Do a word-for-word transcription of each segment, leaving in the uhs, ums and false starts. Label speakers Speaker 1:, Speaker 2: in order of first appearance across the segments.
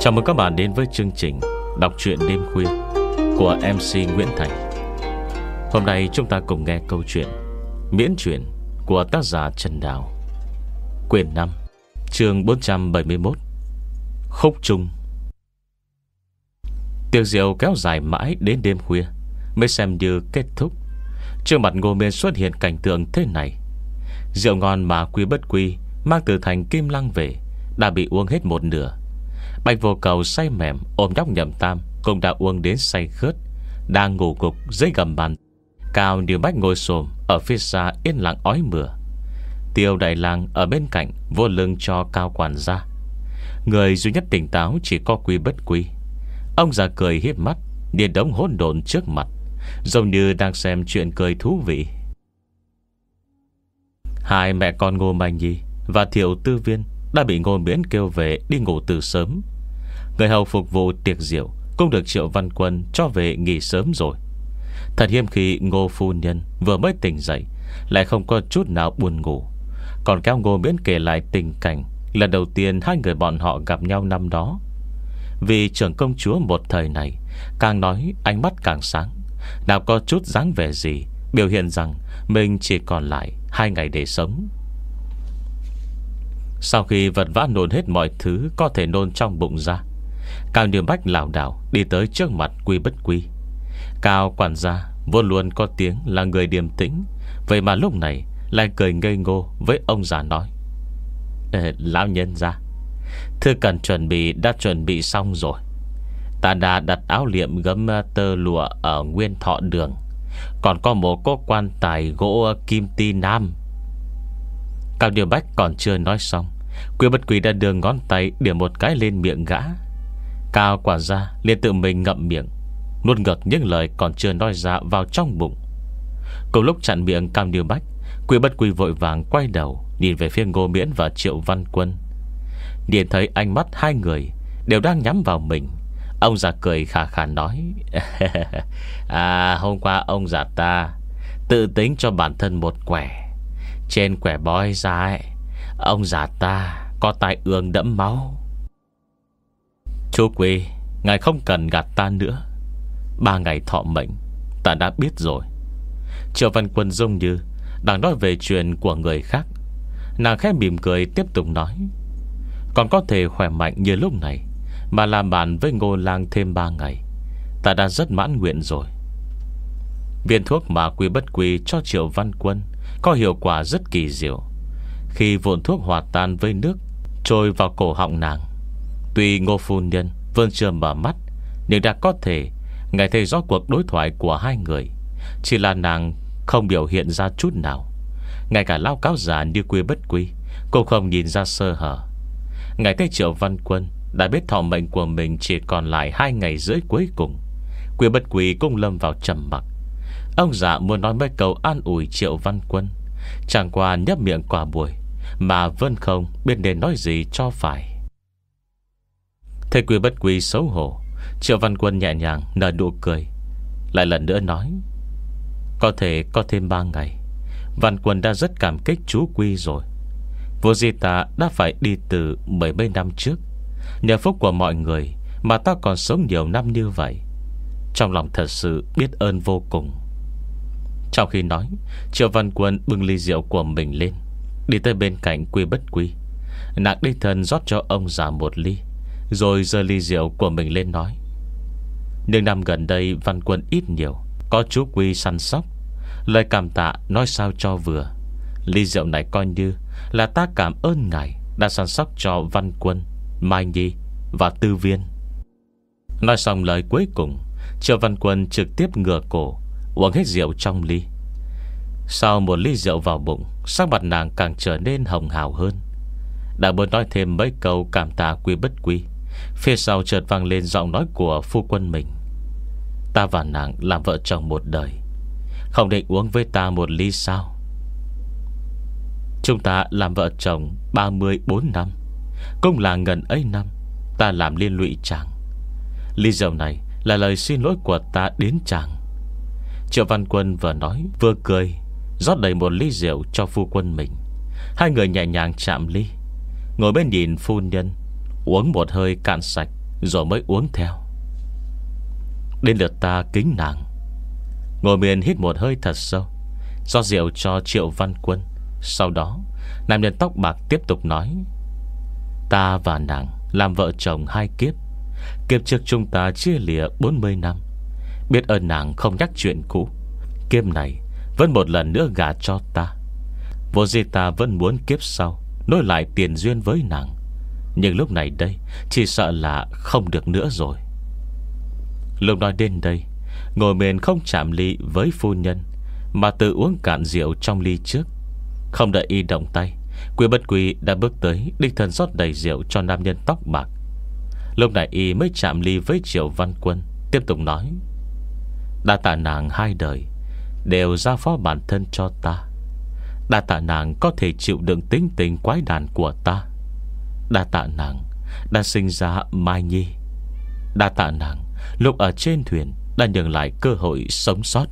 Speaker 1: Chào mừng các bạn đến với chương trình đọc truyện đêm khuya của em xê Nguyễn Thành. Hôm nay chúng ta cùng nghe câu chuyện miễn truyện của tác giả Trần Đào, quyển năm, chương bốn trăm bảy mươi mốt, Khúc Chung. Tiệc rượu kéo dài mãi đến đêm khuya mới xem như kết thúc. Trước mặt Ngô Miên xuất hiện cảnh tượng thế này. Rượu ngon mà Quy Bất Quy mang từ thành Kim Lăng về đã bị uống hết một nửa. Bạch Vô Cầu say mềm ôm nhóc Nhậm Tam cũng đã uống đến say khướt, đang ngủ gục dưới gầm bàn. Cao Như Bách ngồi xổm ở phía xa yên lặng ói mửa. Tiêu Đại Lang ở bên cạnh vô lưng cho Cao quản gia. Người duy nhất tỉnh táo chỉ có Quy Bất Quy. Ông già cười hiếp mắt nhìn đống hỗn độn trước mặt, giống như đang xem chuyện cười thú vị. Hai mẹ con Ngô Mai Nhi và Thiệu Tư Viên đã bị Ngô Miễn kêu về đi ngủ từ sớm. Người hầu phục vụ tiệc rượu cũng được Triệu Văn Quân cho về nghỉ sớm rồi. Thật hiếm khi Ngô phu nhân vừa mới tỉnh dậy lại không có chút nào buồn ngủ, còn kéo Ngô Miễn kể lại tình cảnh lần đầu tiên hai người bọn họ gặp nhau năm đó. Vì trưởng công chúa một thời này càng nói ánh mắt càng sáng, nào có chút dáng vẻ gì biểu hiện rằng mình chỉ còn lại hai ngày để sống. Sau khi vật vã nôn hết mọi thứ có thể nôn trong bụng ra, Cao Như Bách lảo đảo đi tới trước mặt Quy Bất Quy. Cao quản gia vốn luôn có tiếng là người điềm tĩnh, vậy mà lúc này lại cười ngây ngô với ông già nói: Lão nhân gia, thư cần chuẩn bị đã chuẩn bị xong rồi. Ta đã đặt áo liệm gấm tơ lụa ở Nguyên Thọ Đường, còn có một cố quan tài gỗ kim ti nam. Cao Như Bách còn chưa nói xong, Quy Bất Quy đã đưa ngón tay điểm một cái lên miệng gã. Cao quản gia liền tự mình ngậm miệng, nuốt ngược những lời còn chưa nói ra vào trong bụng. Cùng lúc chặn miệng Cao Như Bách, Quy Bất Quy vội vàng quay đầu nhìn về phía Ngô Miễn và Triệu Văn Quân. Nhìn thấy ánh mắt hai người đều đang nhắm vào mình, ông già cười khà khà nói: À, hôm qua ông già ta tự tính cho bản thân một quẻ. Trên quẻ bói ra ấy, ông già ta có tai ương đẫm máu. Chú Quy, ngài không cần gạt ta nữa. Ba ngày thọ mệnh ta đã biết rồi. Triệu Văn Quân giống như đang nói về chuyện của người khác. Nàng khẽ mỉm cười tiếp tục nói: Còn có thể khỏe mạnh như lúc này mà làm bạn với Ngô Lang thêm ba ngày, ta đã rất mãn nguyện rồi. Viên thuốc mà Quy Bất Quy cho Triệu Văn Quân có hiệu quả rất kỳ diệu. Khi vụn thuốc hòa tan với nước trôi vào cổ họng nàng, tuy Ngô phu nhân vẫn chưa mở mắt, nhưng đã có thể nghe thấy rõ cuộc đối thoại của hai người. Chỉ là nàng không biểu hiện ra chút nào. Ngay cả lão cáo già như Quy Bất Quy cũng không nhìn ra sơ hở. Ngày thấy Triệu Văn Quân đã biết thọ mệnh của mình chỉ còn lại hai ngày rưỡi cuối cùng, Quy Bất Quy cũng lâm vào trầm mặc. Ông già muốn nói mấy câu an ủi Triệu Văn Quân, chẳng qua nhấp miệng quả buổi mà vẫn không biết nên nói gì cho phải. Thấy Quy Bất Quy xấu hổ, Triệu Văn Quân nhẹ nhàng nở nụ cười, lại lần nữa nói: Có thể có thêm ba ngày, Văn Quân đã rất cảm kích chú Quy rồi. Vô di ta đã phải đi từ mười mấy năm trước. Nhờ phúc của mọi người mà ta còn sống nhiều năm như vậy. Trong lòng thật sự biết ơn vô cùng. Trong khi nói, Triệu Văn Quân bưng ly rượu của mình lên, đi tới bên cạnh Quy Bất Quy. Nàng đích thân rót cho ông già một ly, rồi giơ ly rượu của mình lên nói: Nhưng năm gần đây Văn Quân ít nhiều có chú Quy săn sóc, lời cảm tạ nói sao cho vừa. Ly rượu này coi như là ta cảm ơn ngài đã săn sóc cho Văn Quân, Mai Nhi và Tư Viên. Nói xong lời cuối cùng, Triệu Văn Quân trực tiếp ngửa cổ uống hết rượu trong ly. Sau một ly rượu vào bụng, sắc mặt nàng càng trở nên hồng hào hơn. Đã muốn nói thêm mấy câu cảm tạ Quy Bất Quy, phía sau chợt vang lên giọng nói của phu quân mình: Ta và nàng làm vợ chồng một đời, không định uống với ta một ly sao? Chúng ta làm vợ chồng ba mươi bốn năm, cũng là ngần ấy năm ta làm liên lụy chàng. Ly rượu này là lời xin lỗi của ta đến chàng. Triệu Văn Quân vừa nói vừa cười, rót đầy một ly rượu cho phu quân mình. Hai người nhẹ nhàng chạm ly, ngồi bên nhìn phu nhân uống một hơi cạn sạch, rồi mới uống theo. Đến lượt ta kính nàng. Ngô Miên hít một hơi thật sâu, do rượu cho Triệu Văn Quân. Sau đó nam nhân tóc bạc tiếp tục nói: ta và nàng làm vợ chồng hai kiếp. Kiếp trước chúng ta chia lìa bốn mươi năm. Biết ơn nàng không nhắc chuyện cũ. Kiếp này vẫn một lần nữa gả cho ta. Vô gì ta vẫn muốn kiếp sau nối lại tiền duyên với nàng. Nhưng lúc này đây chỉ sợ là không được nữa rồi. Lúc nói đến đây, Ngô Miên không chạm ly với phu nhân, mà tự uống cạn rượu trong ly trước. Không đợi y động tay, Quý Bất Quý đã bước tới, đích thân rót đầy rượu cho nam nhân tóc bạc. Lúc này y mới chạm ly với Triệu Văn Quân, tiếp tục nói: đa tạ nàng hai đời đều giao phó bản thân cho ta. Đa tạ nàng có thể chịu đựng tính tình quái đản của ta. Đa tạ nàng đã sinh ra Mai Nhi. Đa tạ nàng lúc ở trên thuyền đã nhường lại cơ hội sống sót.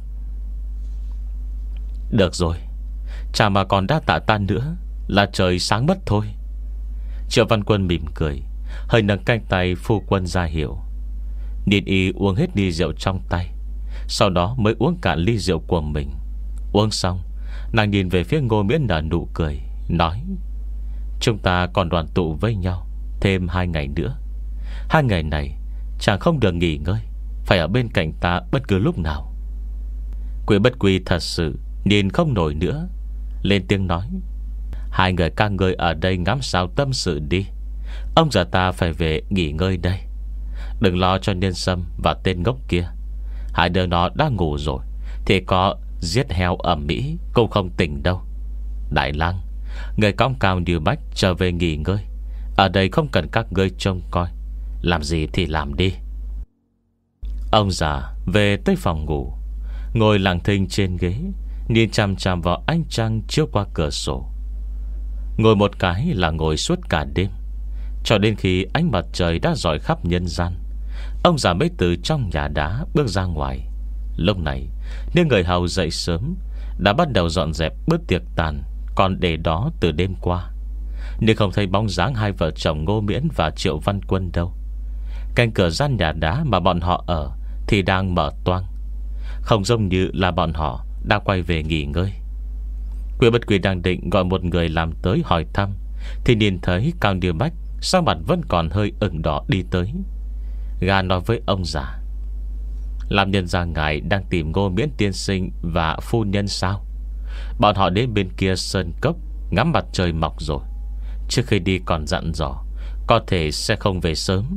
Speaker 1: Được rồi, chả mà còn đa tạ ta nữa là trời sáng mất thôi. Triệu Văn Quân mỉm cười, hơi nâng cánh tay phu quân ra hiệu. Điền y uống hết ly rượu trong tay, sau đó mới uống cạn ly rượu của mình. Uống xong, nàng nhìn về phía Ngô Miễn nở nụ cười, nói: chúng ta còn đoàn tụ với nhau thêm hai ngày nữa. Hai ngày này chàng không được nghỉ ngơi, phải ở bên cạnh ta bất cứ lúc nào. Quý Bất Quý thật sự nhìn không nổi nữa, lên tiếng nói: hai người các ngươi ở đây ngắm sao tâm sự đi. Ông già ta phải về nghỉ ngơi đây. Đừng lo cho Niên Sâm và tên ngốc kia. Hai đứa nó đã ngủ rồi thì có giết heo ẩm mỹ cũng không tỉnh đâu. Đại Lang, người cõng cao như bách trở về nghỉ ngơi. Ở đây không cần các ngươi trông coi, làm gì thì làm đi. Ông già về tới phòng ngủ, ngồi lặng thinh trên ghế, nhìn chằm chằm vào ánh trăng chiếu qua cửa sổ. Ngồi một cái là ngồi suốt cả đêm, cho đến khi ánh mặt trời đã rọi khắp nhân gian. Ông già mới từ trong nhà đá bước ra ngoài. Lúc này những người hầu dậy sớm, đã bắt đầu dọn dẹp bữa tiệc tàn còn để đó từ đêm qua. Nhưng không thấy bóng dáng hai vợ chồng Ngô Miễn và Triệu Văn Quân đâu. Cánh cửa gian nhà đá mà bọn họ ở thì đang mở toang, không giống như là bọn họ đã quay về nghỉ ngơi. Quý Bất Quý đang định gọi một người làm tới hỏi thăm, thì nhìn thấy Cao Điêu Bách sắc mặt vẫn còn hơi ửng đỏ đi tới. Gã nói với ông già: làm nhân ra ngài đang tìm Ngô Miễn tiên sinh và phu nhân sao? Bọn họ đến bên kia sơn cốc ngắm mặt trời mọc rồi. Trước khi đi còn dặn dò có thể sẽ không về sớm.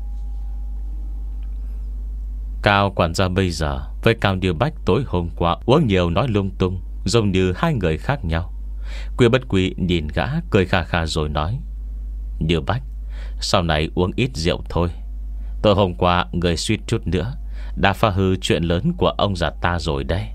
Speaker 1: Cao quản gia bây giờ với Cao Điêu Bách tối hôm qua uống nhiều nói lung tung, giống như hai người khác nhau. Quý Bất Quý nhìn gã cười kha kha rồi nói: Điêu Bách, sau này uống ít rượu thôi. Tối hôm qua người suýt chút nữa đã phá hư chuyện lớn của ông già ta rồi đây.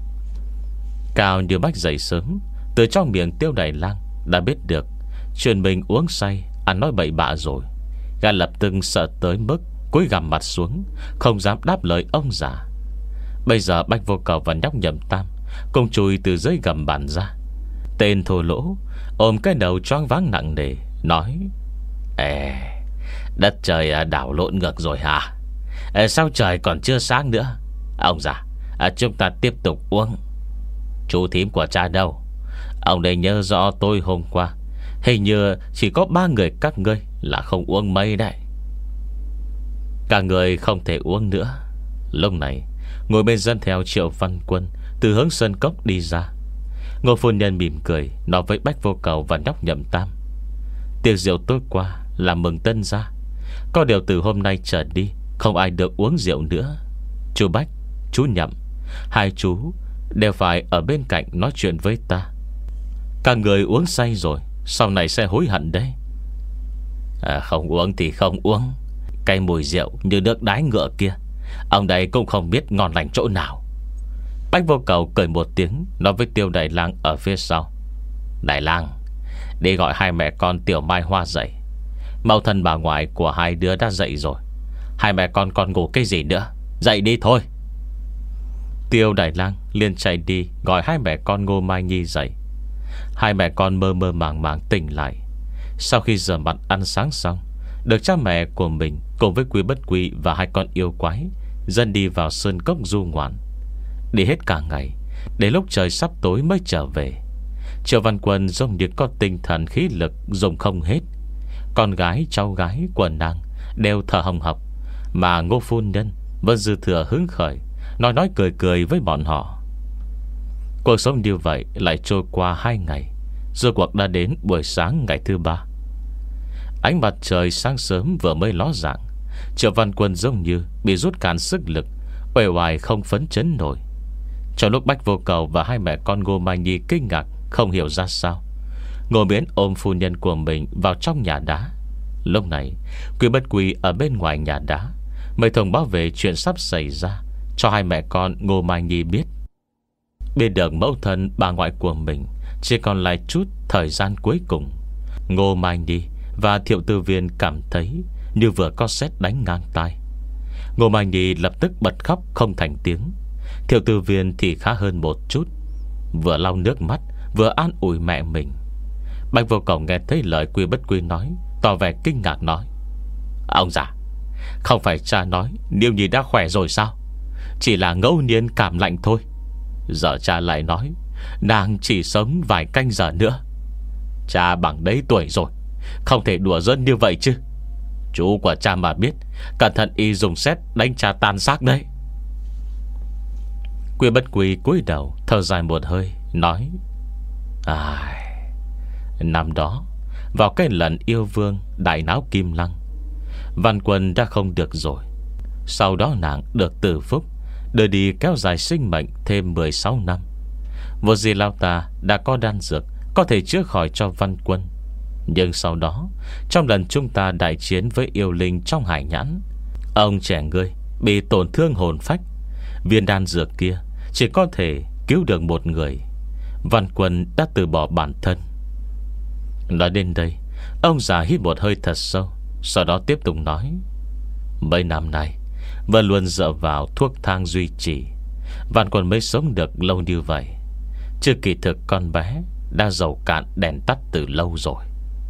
Speaker 1: Cao Điêu Bách dậy sớm, từ trong miệng Tiêu Đại Lang đã biết được chuyện mình uống say ăn nói bậy bạ rồi. Gã lập tức sợ tới mức cúi gằm mặt xuống, không dám đáp lời ông già. Bây giờ Bách Vô Cầu và nhóc Nhậm Tam cùng chui từ dưới gầm bàn ra. Tên thô lỗ ôm cái đầu choáng váng nặng nề, nói: Ê, đất trời đảo lộn ngược rồi hả? Ê, sao trời còn chưa sáng nữa? Ông già, à, chúng ta tiếp tục uống. Chú thím của cha đâu? Ông đây nhớ rõ tôi hôm qua hình như chỉ có ba người các ngươi là không uống mấy đấy. Cả người không thể uống nữa. Lúc này ngồi bên dân theo Triệu Văn Quân từ hướng sân cốc đi ra. Ngô phu nhân mỉm cười nói với Bách Vô Cầu và nhóc Nhậm Tam: tiệc rượu tối qua là mừng tân gia, có điều từ hôm nay trở đi không ai được uống rượu nữa. Chú Bách, chú Nhậm, hai chú đều phải ở bên cạnh nói chuyện với ta. Các người uống say rồi, sau này sẽ hối hận đấy. À, không uống thì không uống. Cái mùi rượu như nước đái ngựa kia, ông đây cũng không biết ngon lành chỗ nào. Bách Vô Cầu cười một tiếng nói với Tiêu Đại Lang ở phía sau: Đại Lang, đi gọi hai mẹ con Tiểu Mai Hoa dậy. Mẫu thân bà ngoại của hai đứa đã dậy rồi. Hai mẹ con còn ngủ cái gì nữa? Dậy đi thôi. Tiêu Đại Lang liền chạy đi gọi hai mẹ con Ngô Mai Nhi dậy. Hai mẹ con mơ mơ màng màng tỉnh lại. Sau khi rửa mặt ăn sáng xong, được cha mẹ của mình cùng với Quý Bất Quy và hai con yêu quái dần đi vào sơn cốc du ngoạn. Đi hết cả ngày, đến lúc trời sắp tối mới trở về. Triệu Văn Quân giống như có tinh thần khí lực dùng không hết. Con gái cháu gái của nàng đều thở hồng hộc, mà Ngô phu nhân vẫn dư thừa hứng khởi, nói nói cười cười với bọn họ. Cuộc sống như vậy lại trôi qua hai ngày. Rốt cuộc đã đến buổi sáng ngày thứ ba. Ánh mặt trời sáng sớm vừa mới ló dạng, Triệu Văn Quân giống như bị rút cạn sức lực, uể oải không phấn chấn nổi. Trong lúc Bách Vô Cầu và hai mẹ con Ngô Mai Nhi kinh ngạc không hiểu ra sao, Ngô Miễn ôm phu nhân của mình vào trong nhà đá. Lúc này Quý Bất Quy ở bên ngoài nhà đá mới thông báo về chuyện sắp xảy ra cho hai mẹ con Ngô Mai Nhi biết. Biết được mẫu thân bà ngoại của mình chỉ còn lại chút thời gian cuối cùng, Ngô Mai Nhi và Thiệu Tư Viên cảm thấy như vừa có sét đánh ngang tai. Ngô Mai Nhi lập tức bật khóc không thành tiếng. Thiệu Tư Viên thì khá hơn một chút, vừa lau nước mắt vừa an ủi mẹ mình. Bạch Vô Cầu nghe thấy lời Quý Bất Quy nói, tỏ vẻ kinh ngạc nói: Ông già, không phải cha nói Niêu Nhi đã khỏe rồi sao? Chỉ là ngẫu nhiên cảm lạnh thôi. Giờ cha lại nói nàng chỉ sống vài canh giờ nữa. Cha bằng đấy tuổi rồi, không thể đùa giỡn như vậy chứ. Chú của cha mà biết, cẩn thận y dùng sét đánh cha tan xác đấy. Quý Bất Quy cúi đầu thở dài một hơi, nói: Ai... Năm đó, vào cái lần yêu vương đại náo Kim Lăng, Văn Quân đã không được rồi. Sau đó nàng được Tử Phúc đưa đi kéo dài sinh mệnh thêm mười sáu năm. Vô Di Lao Ta đã có đan dược có thể chữa khỏi cho Văn Quân. Nhưng sau đó, trong lần chúng ta đại chiến với yêu linh trong hải nhãn, ông trẻ ngươi bị tổn thương hồn phách. Viên đan dược kia chỉ có thể cứu được một người. Văn Quân đã từ bỏ bản thân. Nói đến đây, ông già hít một hơi thật sâu, sau đó tiếp tục nói: Mấy năm nay vẫn luôn dựa vào thuốc thang duy trì, Văn Quân mới sống được lâu như vậy. Chứ kỳ thực con bé đã dầu cạn đèn tắt từ lâu rồi.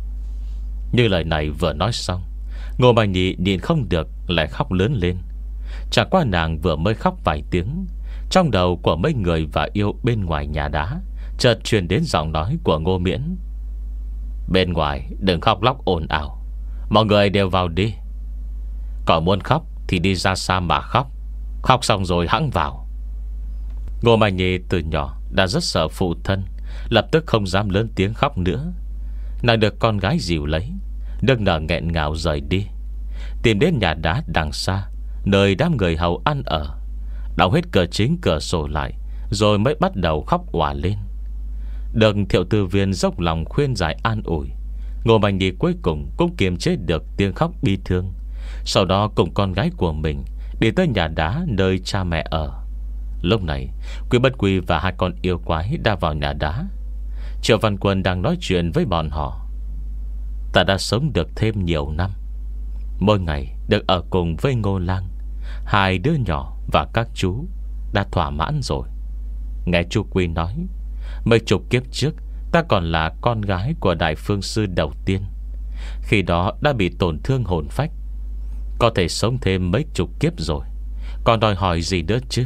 Speaker 1: Như lời này vừa nói xong, Ngô Mai Nhi nhìn không được lại khóc lớn lên. Chẳng qua nàng vừa mới khóc vài tiếng, trong đầu của mấy người và yêu bên ngoài nhà đá chợt truyền đến giọng nói của Ngô Miễn: Bên ngoài đừng khóc lóc ồn ào, mọi người đều vào đi. Còn muốn khóc thì đi ra xa mà khóc, khóc xong rồi hẵng vào. Ngô Mai Nhi từ nhỏ đã rất sợ phụ thân, lập tức không dám lớn tiếng khóc nữa. Nàng được con gái dìu lấy, nức nở nghẹn ngào rời đi, tìm đến nhà đá đằng xa, nơi đám người hầu ăn ở, đóng hết cửa chính cửa sổ lại, rồi mới bắt đầu khóc òa lên. Được Thiệu Tư Viên dốc lòng khuyên giải an ủi, Ngô Mai Nhi cuối cùng cũng kiềm chế được tiếng khóc bi thương. Sau đó cùng con gái của mình đi tới nhà đá nơi cha mẹ ở. Lúc này Quý Bất Quy và hai con yêu quái đã vào nhà đá. Triệu Văn Quân đang nói chuyện với bọn họ: Ta đã sống được thêm nhiều năm, mỗi ngày được ở cùng với Ngô Lang, hai đứa nhỏ và các chú đã thỏa mãn rồi. Nghe chú Quy nói, mấy chục kiếp trước ta còn là con gái của Đại Phương Sư đầu tiên, khi đó đã bị tổn thương hồn phách. Có thể sống thêm mấy chục kiếp rồi, còn đòi hỏi gì nữa chứ.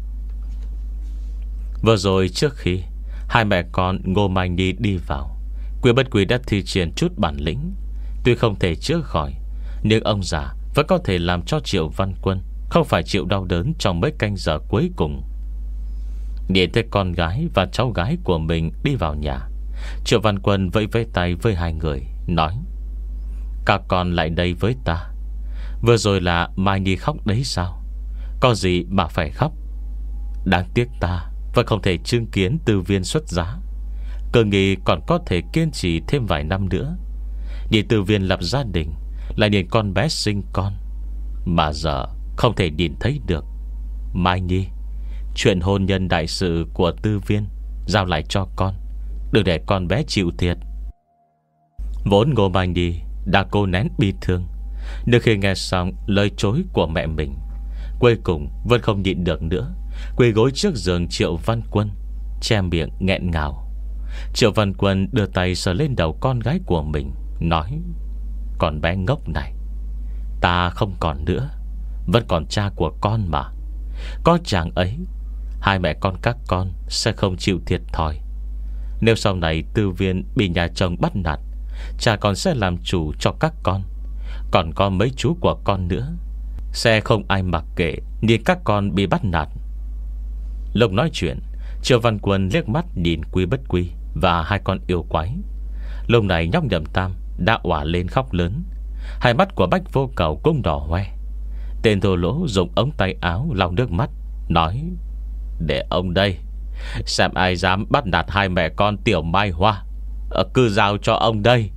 Speaker 1: Vừa rồi trước khi hai mẹ con Ngô Mai Nhi đi vào, Quý Bất Quy đã thi triển chút bản lĩnh. Tuy không thể chữa khỏi, nhưng ông già vẫn có thể làm cho Triệu Văn Quân không phải chịu đau đớn trong mấy canh giờ cuối cùng. Nhìn thấy con gái và cháu gái của mình đi vào nhà, Triệu Văn Quân vẫy vẫy tay với hai người, nói: Các con lại đây với ta. Vừa rồi là Mai Nhi khóc đấy sao? Có gì mà phải khóc? Đáng tiếc ta vẫn không thể chứng kiến Tư Viên xuất giá. Cơ nghĩ còn có thể kiên trì thêm vài năm nữa. Nhìn Tư Viên lập gia đình, lại nhìn con bé sinh con, mà giờ không thể nhìn thấy được. Mai Nhi, chuyện hôn nhân đại sự của Tư Viên giao lại cho con, đừng để con bé chịu thiệt. Vốn Ngô Mai Nhi đã cố nén bi thương, nhưng khi nghe xong lời chối của mẹ mình, cuối cùng vẫn không nhịn được nữa, quỳ gối trước giường Triệu Văn Quân, che miệng nghẹn ngào. Triệu Văn Quân đưa tay sờ lên đầu con gái của mình, nói: Con bé ngốc này, Ta không còn nữa, vẫn còn cha của con mà. Có chàng ấy, hai mẹ con các con sẽ không chịu thiệt thòi. Nếu sau này Tư Viên bị nhà chồng bắt nạt, cha con sẽ làm chủ cho các con. Còn có mấy chú của con nữa, sẽ không ai mặc kệ nhìn các con bị bắt nạt. Lúc nói chuyện, Triệu Văn Quân liếc mắt nhìn Quy Bất Quy và hai con yêu quái. Lúc này nhóc Nhậm Tam đã òa lên khóc lớn. Hai mắt của Bách Vô Cầu cũng đỏ hoe. Tên thô lỗ dùng ống tay áo lau nước mắt, nói: Để ông đây, xem ai dám bắt nạt hai mẹ con Tiểu Mai Hoa, cứ giao cho ông đây.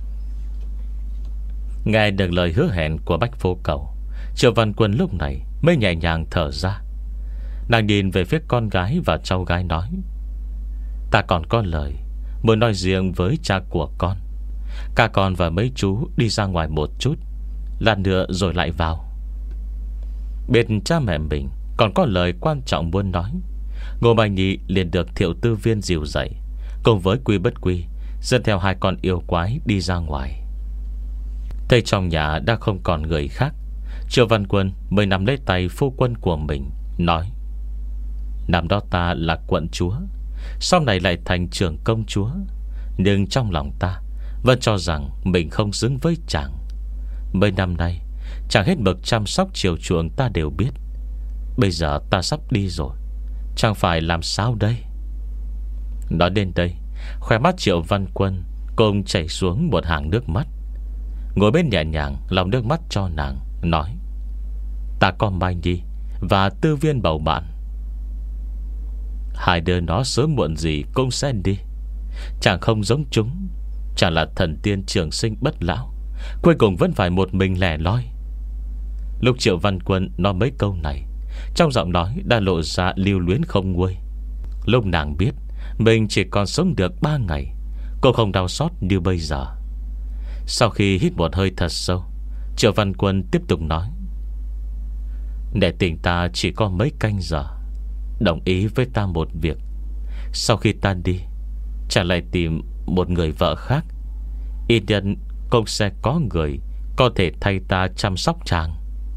Speaker 1: Nghe được lời hứa hẹn của Bách Vô Cầu, Triệu Văn Quân lúc này mới nhẹ nhàng thở ra. Nàng nhìn về phía con gái và cháu gái nói: Ta còn có lời muốn nói riêng với cha của con. Cả con và mấy chú đi ra ngoài một chút, lát nữa rồi lại vào. Biết cha mẹ mình còn có lời quan trọng muốn nói, Ngô Mai Nhi liền được Thiệu Tư Viên dìu dậy, cùng với Quy Bất Quy dẫn theo hai con yêu quái đi ra ngoài. Thấy trong nhà đã không còn người khác, Triệu Văn Quân mới nắm lấy tay phu quân của mình, nói: Năm đó ta là quận chúa, sau này lại thành trưởng công chúa, nhưng trong lòng ta vẫn cho rằng mình không xứng với chàng. Mấy năm nay chàng hết mực chăm sóc chiều chuộng ta đều biết. Bây giờ ta sắp đi rồi, chẳng phải làm sao đây? Nói đến đây, khóe mắt Triệu Văn Quân cùng chảy xuống một hàng nước mắt. Ngồi bên nhẹ nhàng lau nước mắt cho nàng, nói: Ta có Mai Nhi và Tư Viên bầu bạn, hai đứa nó sớm muộn gì cũng sẽ đi. Chàng không giống chúng, chàng là thần tiên trường sinh bất lão, cuối cùng vẫn phải một mình lẻ loi. Lúc Triệu Văn Quân nói mấy câu này, trong giọng nói đã lộ ra lưu luyến không nguôi. Lúc nàng biết mình chỉ còn sống được ba ngày, cô không đau xót như bây giờ. Sau khi hít một hơi thật sâu, Triệu Văn Quân tiếp tục nói: Để tình ta chỉ có mấy canh giờ, đồng ý với ta một việc. Sau khi ta đi, chàng lại tìm một người vợ khác, ít nhất cũng sẽ có người có thể thay ta chăm sóc chàng.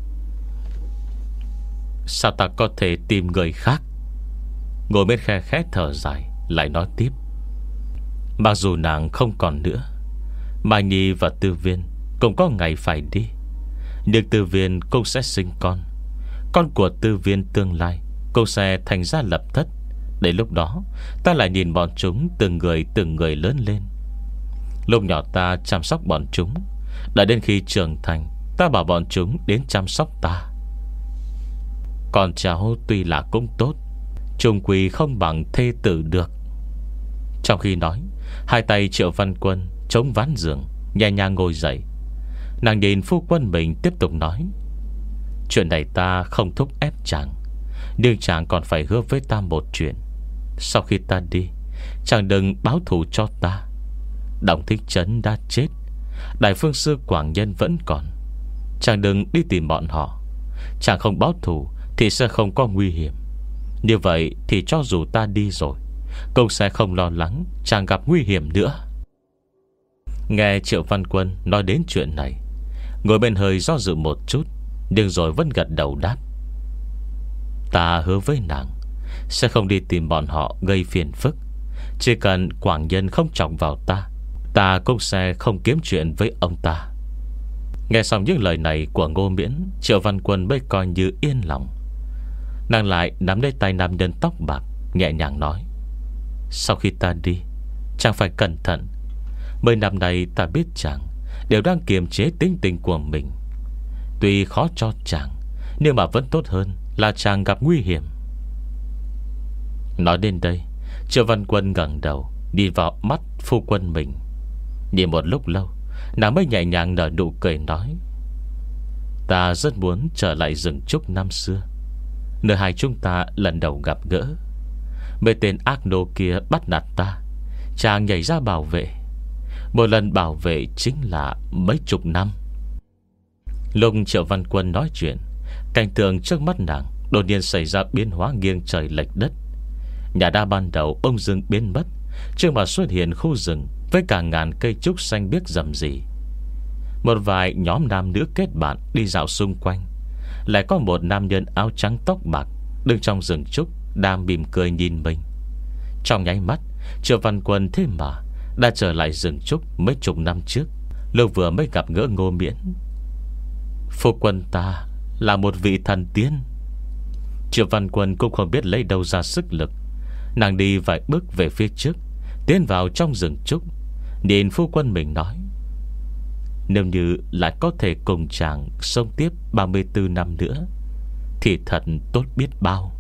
Speaker 1: Sao ta có thể tìm người khác? Ngồi bên khe khẽ thở dài, lại nói tiếp: Mặc dù nàng không còn nữa, Mai Nhi và Tư Viên cũng có ngày phải đi, nhưng Tư Viên cũng sẽ sinh con. Con của Tư Viên tương lai cũng sẽ thành ra lập thất. Đến lúc đó ta lại nhìn bọn chúng từng người từng người lớn lên. Lúc nhỏ ta chăm sóc bọn chúng, đã đến khi trưởng thành, ta bảo bọn chúng đến chăm sóc ta. Con cháu tuy là cũng tốt, chung quy không bằng thê tử được. Trong khi nói, hai tay Triệu Văn Quân chống ván giường, nhẹ nhàng ngồi dậy. Nàng nhìn phu quân mình tiếp tục nói: Chuyện này ta không thúc ép chàng, nhưng chàng còn phải hứa với ta một chuyện. Sau khi ta đi, chàng đừng báo thù cho ta. Đồng Thích Trấn đã chết, Đại Phương Sư Quảng Nhân vẫn còn, chàng đừng đi tìm bọn họ. Chàng không báo thù thì sẽ không có nguy hiểm. Như vậy thì cho dù ta đi rồi, cũng sẽ không lo lắng chàng gặp nguy hiểm nữa. Nghe Triệu Văn Quân nói đến chuyện này, ngồi bên hơi do dự một chút, nhưng rồi vẫn gật đầu đáp: Ta hứa với nàng sẽ không đi tìm bọn họ gây phiền phức. Chỉ cần Quảng Nhân không chọc vào ta, ta cũng sẽ không kiếm chuyện với ông ta. Nghe xong những lời này của Ngô Miễn, Triệu Văn Quân mới coi như yên lòng. Nàng lại nắm lấy tay nam nhân tóc bạc, nhẹ nhàng nói: Sau khi ta đi, chàng phải cẩn thận. Mấy năm nay ta biết chàng đều đang kiềm chế tính tình của mình. Tuy khó cho chàng, nhưng mà vẫn tốt hơn là chàng gặp nguy hiểm. Nói đến đây, Triệu Văn Quân ngẩng đầu đi vào mắt phu quân mình. Nhìn một lúc lâu, nàng mới nhẹ nhàng nở nụ cười nói: Ta rất muốn trở lại rừng trúc năm xưa, nơi hai chúng ta lần đầu gặp gỡ. Mấy tên ác nô kia bắt nạt ta, chàng nhảy ra bảo vệ. Một lần bảo vệ chính là mấy chục năm. Lúc Triệu Văn Quân nói chuyện, cảnh tượng trước mắt nàng đột nhiên xảy ra biến hóa nghiêng trời lệch đất. Nhà đa ban đầu ông dưng biến mất, trước mà xuất hiện khu rừng với cả ngàn cây trúc xanh biếc rậm rì. Một vài nhóm nam nữ kết bạn đi dạo xung quanh. Lại có một nam nhân áo trắng tóc bạc đứng trong rừng trúc, đang mỉm cười nhìn mình. Trong nháy mắt, Triệu Văn Quân thế mà đã trở lại rừng trúc mấy chục năm trước, lúc vừa mới gặp gỡ Ngô Miễn. Phu quân ta là một vị thần tiên. Triệu Văn Quân cũng không biết lấy đâu ra sức lực. Nàng đi vài bước về phía trước, tiến vào trong rừng trúc, nhìn phu quân mình nói: nếu như lại có thể cùng chàng sống tiếp ba mươi tư năm nữa thì thật tốt biết bao.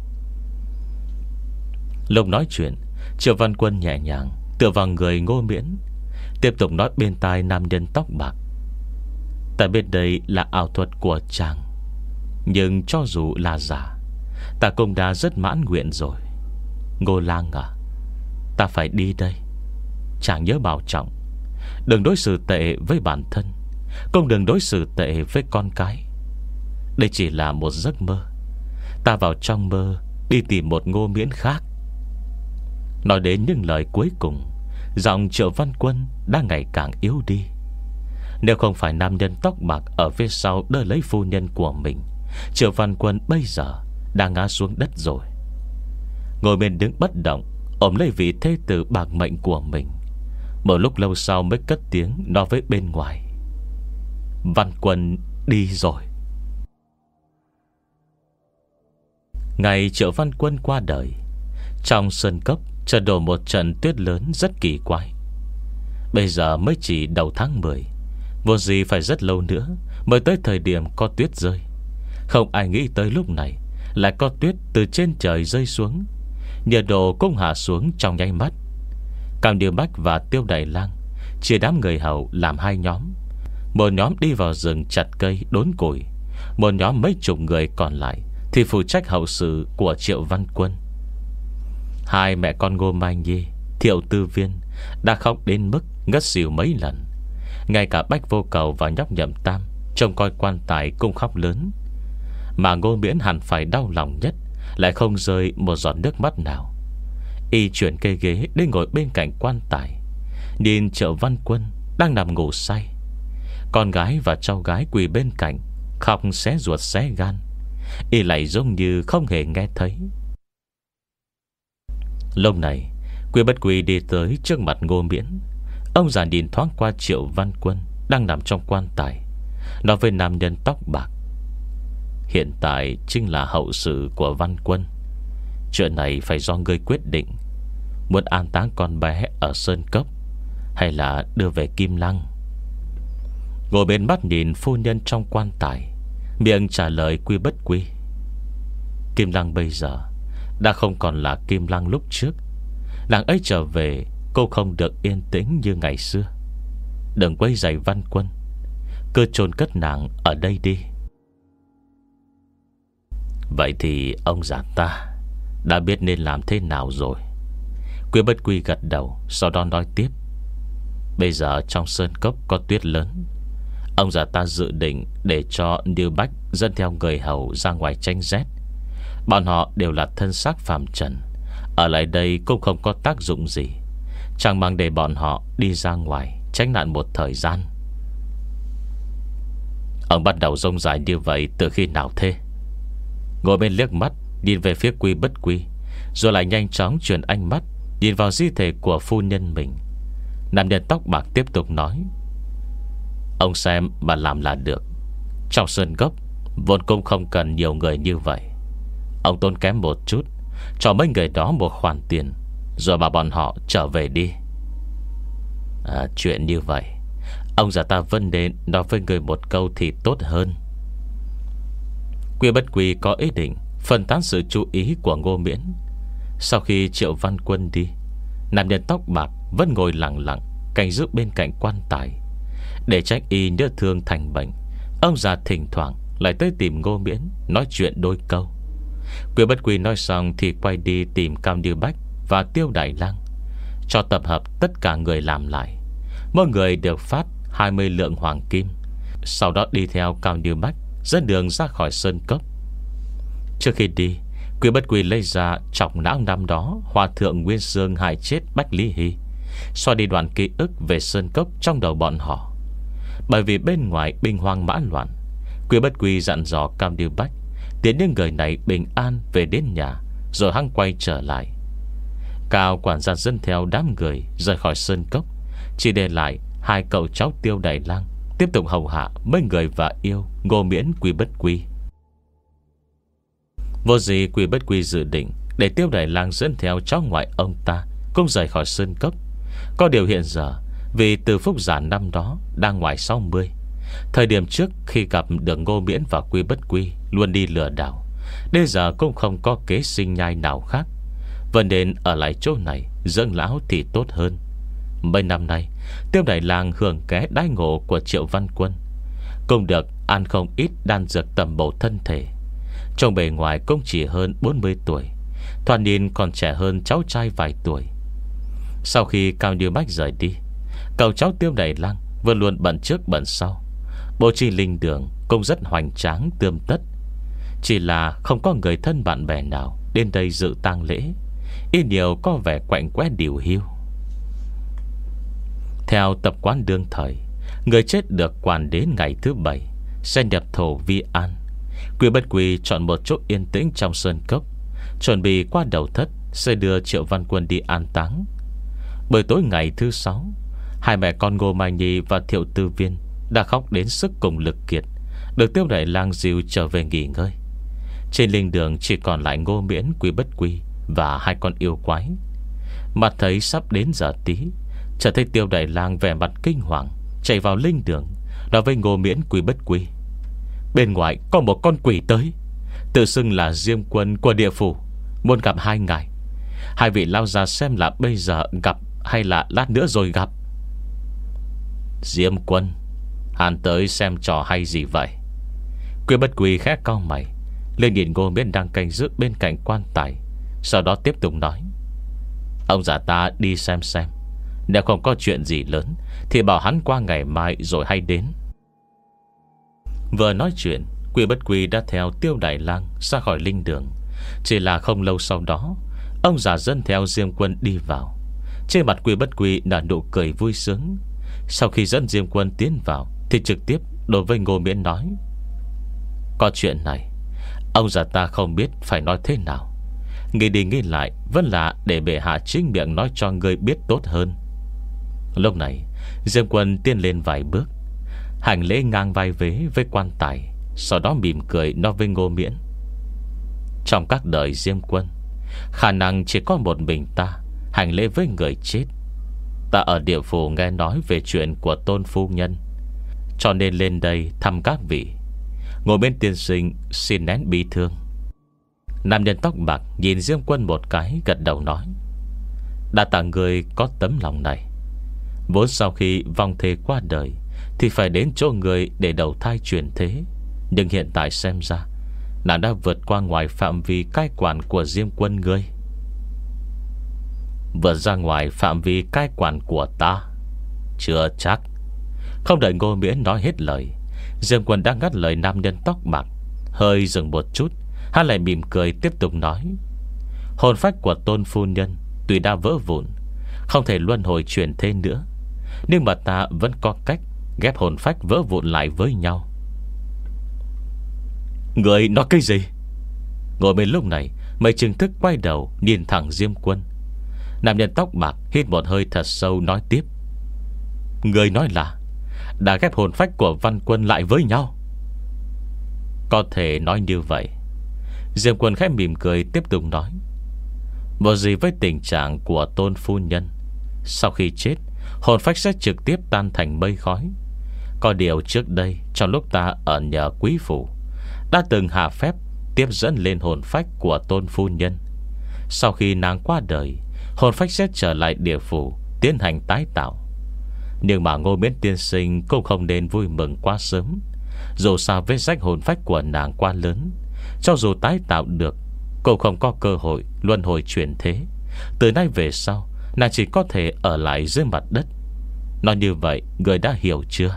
Speaker 1: Lúc nói chuyện, Triệu Văn Quân nhẹ nhàng tựa vào người Ngô Miễn, tiếp tục nói bên tai nam nhân tóc bạc: ta biết đây là ảo thuật của chàng, nhưng cho dù là giả, ta cũng đã rất mãn nguyện rồi. Ngô lang à, ta phải đi đây. Chàng nhớ bảo trọng, đừng đối xử tệ với bản thân, cũng đừng đối xử tệ với con cái. Đây chỉ là một giấc mơ. Ta vào trong mơ đi tìm một Ngô Miễn khác. Nói đến những lời cuối cùng, giọng Triệu Văn Quân đang ngày càng yếu đi. Nếu không phải nam nhân tóc bạc ở phía sau đỡ lấy phu nhân của mình, Triệu Văn Quân bây giờ đang ngã xuống đất rồi. Ngồi bên đứng bất động, ôm lấy vị thê tử bạc mệnh của mình. Một lúc lâu sau mới cất tiếng nói với bên ngoài: Văn Quân đi rồi. Ngày Triệu Văn Quân qua đời, trong sơn cốc chợt đổ một trận tuyết lớn rất kỳ quái. Bây giờ mới chỉ đầu tháng mười, vô gì phải rất lâu nữa mới tới thời điểm có tuyết rơi. Không ai nghĩ tới lúc này lại có tuyết từ trên trời rơi xuống. Nhiệt độ cũng hạ xuống trong nháy mắt. Cao Điêu Bách và Tiêu Đại Lang chia đám người hầu làm hai nhóm. Một nhóm đi vào rừng chặt cây đốn củi, một nhóm mấy chục người còn lại thì phụ trách hậu sự của Triệu Văn Quân. Hai mẹ con Ngô Mai Nhi, Thiệu Tư Viên đã khóc đến mức ngất xỉu mấy lần. Ngay cả Bách Vô Cầu và nhóc Nhậm Tam trông coi quan tài cũng khóc lớn. Mà Ngô Miễn hẳn phải đau lòng nhất lại không rơi một giọt nước mắt nào. Y chuyển cây ghế để ngồi bên cạnh quan tài, nhìn Triệu Văn Quân đang nằm ngủ say. Con gái và cháu gái quỳ bên cạnh khóc xé ruột xé gan. Y lại giống như không hề nghe thấy. Lúc này Quy Bất Quy đi tới trước mặt Ngô Miễn. Ông già nhìn thoáng qua Triệu Văn Quân đang nằm trong quan tài, nói với nam nhân tóc bạc: hiện tại chính là hậu sự của Văn Quân. Chuyện này phải do ngươi quyết định. Muốn an táng con bé ở Sơn Cốc hay là đưa về Kim Lăng? Ngồi bên mắt nhìn phu nhân trong quan tài, miệng trả lời Quy Bất Quy: Kim Lăng bây giờ đã không còn là Kim Lăng lúc trước. Làng ấy trở về, cô không được yên tĩnh như ngày xưa. Đừng quấy rầy Văn Quân, cứ chôn cất nàng ở đây đi. Vậy thì ông già ta đã biết nên làm thế nào rồi. Quy Bất Quy gật đầu, sau đó nói tiếp: bây giờ trong sơn cốc có tuyết lớn. Ông già ta dự định để cho Như Bách dẫn theo người hầu ra ngoài tranh rét. Bọn họ đều là thân xác phàm trần, ở lại đây cũng không có tác dụng gì. Chẳng bằng để bọn họ đi ra ngoài tránh nạn một thời gian. Ông bắt đầu rông dài như vậy từ khi nào thế? Ngồi bên liếc mắt nhìn về phía Quy Bất Quy, rồi lại nhanh chóng chuyển ánh mắt nhìn vào di thể của phu nhân mình. Nam nhân tóc bạc tiếp tục nói: ông xem mà làm là được. Trong sơn gốc vốn cũng không cần nhiều người như vậy. Ông tốn kém một chút, cho mấy người đó một khoản tiền, rồi bảo bọn họ trở về đi. À, chuyện như vậy ông già ta vẫn nên nói với người một câu thì tốt hơn. Quy Bất Quy có ý định phân tán sự chú ý của Ngô Miễn. Sau khi Triệu Văn Quân đi, nam nhân tóc bạc vẫn ngồi lặng lặng canh giữ bên cạnh quan tài. Để tránh y nhớ thương thành bệnh, ông già thỉnh thoảng lại tới tìm Ngô Miễn nói chuyện đôi câu. Quy Bất Quy nói xong thì quay đi tìm Cao Như Bách và Tiêu Đại Lang, cho tập hợp tất cả người làm lại. Mỗi người được phát hai mươi lượng hoàng kim. Sau đó đi theo Cao Như Bách dẫn đường ra khỏi sơn cốc. Trước khi đi, Quy Bất Quy lấy ra chọc não năm đó Hòa thượng Nguyên Dương hại chết Bách Lý Hy, xoa đi đoạn ký ức về sơn cốc trong đầu bọn họ. Bởi vì bên ngoài binh hoang mã loạn, Quy Bất Quy dặn dò Cao Như Bách tiến những người này bình an về đến nhà, rồi hăng quay trở lại. Cao quản gia dẫn theo đám người rời khỏi sơn cốc, chỉ để lại hai cậu cháu Tiêu Đại Lang tiếp tục hầu hạ mấy người và yêu Ngô Miễn Quy Bất Quy. Vô gì Quy Bất Quy dự định để Tiêu Đại Lang dẫn theo cháu ngoại ông ta cũng rời khỏi sơn cốc. Có điều hiện giờ, vì Từ Phúc Giả năm đó đang ngoài sáu mươi, thời điểm trước khi gặp được Ngô Miễn và Quy Bất Quy luôn đi lừa đảo, đến giờ cũng không có kế sinh nhai nào khác, vẫn nên ở lại chỗ này dưỡng lão thì tốt hơn. Mấy năm nay Tiêu Đại Lang hưởng ké đãi ngộ của Triệu Văn Quân, cũng được ăn không ít đan dược tầm bổ thân thể. Trong bề ngoài cũng chỉ hơn bốn mươi tuổi, thoạt nhìn còn trẻ hơn cháu trai vài tuổi. Sau khi Cao Như Bách rời đi, cậu cháu Tiêu Đại Lang vẫn luôn bận trước bận sau, bố trí linh đường cũng rất hoành tráng tươm tất. Chỉ là không có người thân bạn bè nào đến đây dự tang lễ, ít nhiều có vẻ quạnh quẽ điều hiu. Theo tập quán đương thời, người chết được quản đến ngày thứ bảy sẽ nhập thổ vi an. Quy Bất Quy chọn một chỗ yên tĩnh trong sơn cốc, chuẩn bị qua đầu thất sẽ đưa Triệu Văn Quân đi an táng. Buổi tối ngày thứ sáu, hai mẹ con Ngô Mai Nhi và Thiệu Tư Viên đã khóc đến sức cùng lực kiệt, được Tiêu Đại Lang dìu trở về nghỉ ngơi. Trên linh đường chỉ còn lại Ngô Miễn, Quy Bất Quy và hai con yêu quái. Mặt thấy sắp đến giờ tí, chợt thấy Tiêu Đại Lang vẻ mặt kinh hoàng chạy vào linh đường, nói với Ngô Miễn, Quy Bất Quy: bên ngoài có một con quỷ tới, tự xưng là Diêm Quân của địa phủ, muốn gặp hai ngài. Hai vị lao ra xem là bây giờ gặp hay là lát nữa rồi gặp. Diêm Quân, hắn tới xem trò hay gì vậy? Quy Bất Quy khẽ cau mày lên nhìn Ngô Miễn đang canh giữ bên cạnh quan tài, sau đó tiếp tục nói: ông già ta đi xem xem, nếu không có chuyện gì lớn thì bảo hắn qua ngày mai rồi hay đến. Vừa nói chuyện, Quy Bất Quy đã theo Tiêu Đại Lang ra khỏi linh đường. Chỉ là không lâu sau đó, ông già dẫn theo Diêm Quân đi vào. Trên mặt Quy Bất Quy nở nụ cười vui sướng. Sau khi dẫn Diêm Quân tiến vào thì trực tiếp đối với Ngô Miễn nói: có chuyện này, ông già ta không biết phải nói thế nào. Nghĩ đi nghĩ lại, vẫn là để bệ hạ chính miệng nói cho ngươi biết tốt hơn. Lúc này Diêm Quân tiến lên vài bước, hành lễ ngang vai vế với quan tài, sau đó mỉm cười nói với Ngô Miễn: trong các đời Diêm Quân, khả năng chỉ có một mình ta hành lễ với người chết. Ta ở địa phủ nghe nói về chuyện của Tôn phu nhân, cho nên lên đây thăm các vị. Ngồi bên tiên sinh xin nén bi thương. Nam nhân tóc bạc nhìn Diêm Quân một cái, gật đầu nói: đã tặng người có tấm lòng này. Vốn sau khi vong thê qua đời thì phải đến chỗ người để đầu thai chuyển thế, nhưng hiện tại xem ra nàng đã vượt qua ngoài phạm vi cai quản của Diêm Quân ngươi. Vượt ra ngoài phạm vi cai quản của ta? Chưa chắc. Không đợi Ngô Miễn nói hết lời, Diêm Quân đã ngắt lời nam nhân tóc bạc. Hơi dừng một chút, hắn lại mỉm cười tiếp tục nói: hồn phách của Tôn phu nhân tuy đã vỡ vụn, không thể luân hồi chuyển thế nữa, nhưng mà ta vẫn có cách ghép hồn phách vỡ vụn lại với nhau. Người nói cái gì? Ngồi bên lúc này mấy trừng thức quay đầu nhìn thẳng Diêm Quân. Nam nhân tóc bạc hít một hơi thật sâu nói tiếp: người nói là đã ghép hồn phách của Văn Quân lại với nhau? Có thể nói như vậy. Diêm Quân khẽ mỉm cười tiếp tục nói: một gì với tình trạng của Tôn phu nhân, sau khi chết hồn phách sẽ trực tiếp tan thành mây khói. Có điều trước đây trong lúc ta ở nhờ quý phủ đã từng hạ phép tiếp dẫn lên hồn phách của Tôn phu nhân. Sau khi nàng qua đời, hồn phách sẽ trở lại địa phủ tiến hành tái tạo. Nhưng mà Ngô Miễn tiên sinh cũng không nên vui mừng quá sớm. Dù sao vết rách hồn phách của nàng quá lớn, cho dù tái tạo được cũng không có cơ hội luân hồi chuyển thế. Từ nay về sau nàng chỉ có thể ở lại dưới mặt đất. Nói như vậy người đã hiểu chưa?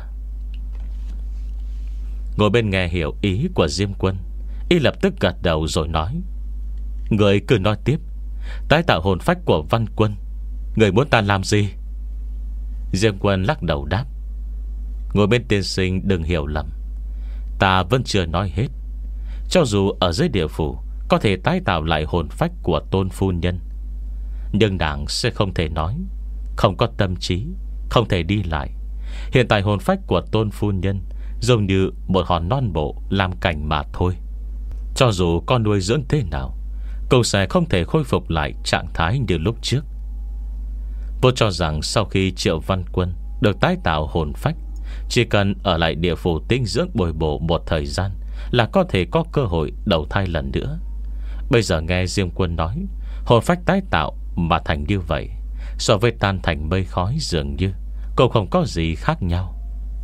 Speaker 1: Ngồi bên nghe hiểu ý của Diêm Quân, y lập tức gật đầu rồi nói: người cứ nói tiếp. Tái tạo hồn phách của Văn Quân, người muốn ta làm gì? Diêm Quân lắc đầu đáp: Ngồi bên tiên sinh đừng hiểu lầm, ta vẫn chưa nói hết. Cho dù ở dưới địa phủ có thể tái tạo lại hồn phách của Tôn phu nhân, nhưng nàng sẽ không thể nói, không có tâm trí, không thể đi lại. Hiện tại hồn phách của Tôn phu nhân giống như một hòn non bộ làm cảnh mà thôi. Cho dù con nuôi dưỡng thế nào cũng sẽ không thể khôi phục lại trạng thái như lúc trước. Vô cho rằng sau khi Triệu Văn Quân được tái tạo hồn phách, chỉ cần ở lại địa phủ tinh dưỡng bồi bổ một thời gian là có thể có cơ hội đầu thai lần nữa. Bây giờ nghe Diêm Quân nói hồn phách tái tạo mà thành như vậy, so với tan thành mây khói dường như cũng không có gì khác nhau.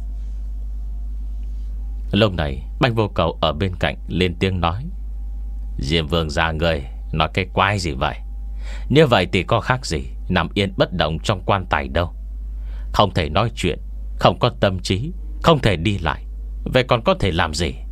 Speaker 1: Lúc này Bạch Vô Cầu ở bên cạnh lên tiếng nói: Diêm Vương gia người nói cái quái gì vậy? Như vậy thì có khác gì nằm yên bất động trong quan tài đâu. Không thể nói chuyện, không có tâm trí, không thể đi lại, vậy còn có thể làm gì?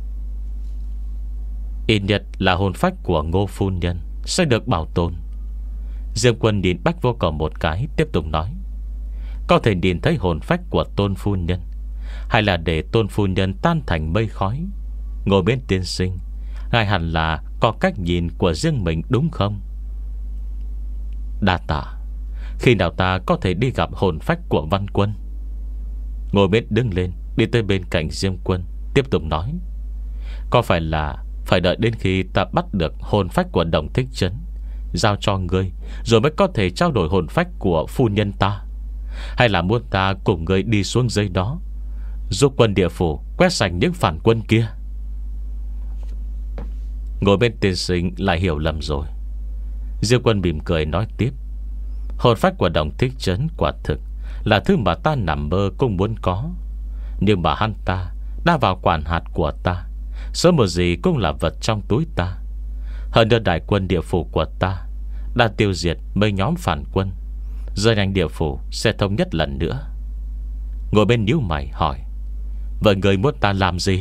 Speaker 1: Ít nhất là hồn phách của Ngô phu nhân sẽ được bảo tồn. Diêm Quân nhìn Bách Vô Cầu một cái, tiếp tục nói: Có thể nhìn thấy hồn phách của Tôn phu nhân, hay là để Tôn phu nhân tan thành mây khói? Ngồi bên tiên sinh, ngài hẳn là có cách nhìn của riêng mình đúng không? Đa tạ. Khi nào ta có thể đi gặp hồn phách của Văn Quân? Ngồi bên đứng lên, đi tới bên cạnh Diêm Quân, tiếp tục nói: Có phải là phải đợi đến khi ta bắt được hồn phách của Đồng Thích Trấn, giao cho ngươi, rồi mới có thể trao đổi hồn phách của phu nhân ta? Hay là muốn ta cùng ngươi đi xuống dưới đó, giúp quân địa phủ quét sạch những phản quân kia? Ngồi bên tiên sinh lại hiểu lầm rồi. Diêu Quân mỉm cười nói tiếp: Hồn phách của Đồng Thích Trấn quả thực là thứ mà ta nằm mơ cũng muốn có, nhưng mà hắn ta đã vào quản hạt của ta, sớm một gì cũng là vật trong túi ta. Hơn nữa đại quân địa phủ của ta đã tiêu diệt mấy nhóm phản quân, giờ ngành địa phủ sẽ thống nhất lần nữa. Ngồi bên nhíu mày hỏi: Vậy người muốn ta làm gì?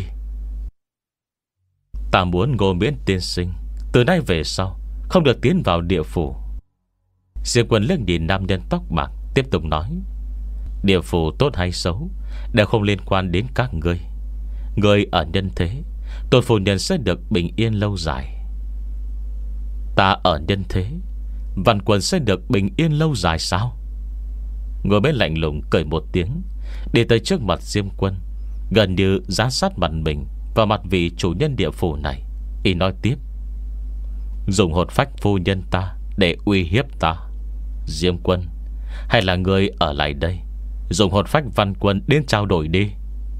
Speaker 1: Ta muốn Ngô Miễn tiên sinh từ nay về sau không được tiến vào địa phủ. Diệp Quân liếc nhìn nam nhân tóc bạc, tiếp tục nói: Địa phủ tốt hay xấu đều không liên quan đến các ngươi. Ngươi ở nhân thế, Tôn phu nhân sẽ được bình yên lâu dài. Ta ở nhân thế, Văn Quân sẽ được bình yên lâu dài sao? Ngồi bên lạnh lùng cười một tiếng, đi tới trước mặt Diêm Quân, gần như dán sát mặt mình vào mặt vị chủ nhân địa phủ này. Y nói tiếp: Dùng hồn phách phu nhân ta để uy hiếp ta, Diêm Quân, hay là người ở lại đây dùng hồn phách Văn Quân đến trao đổi đi?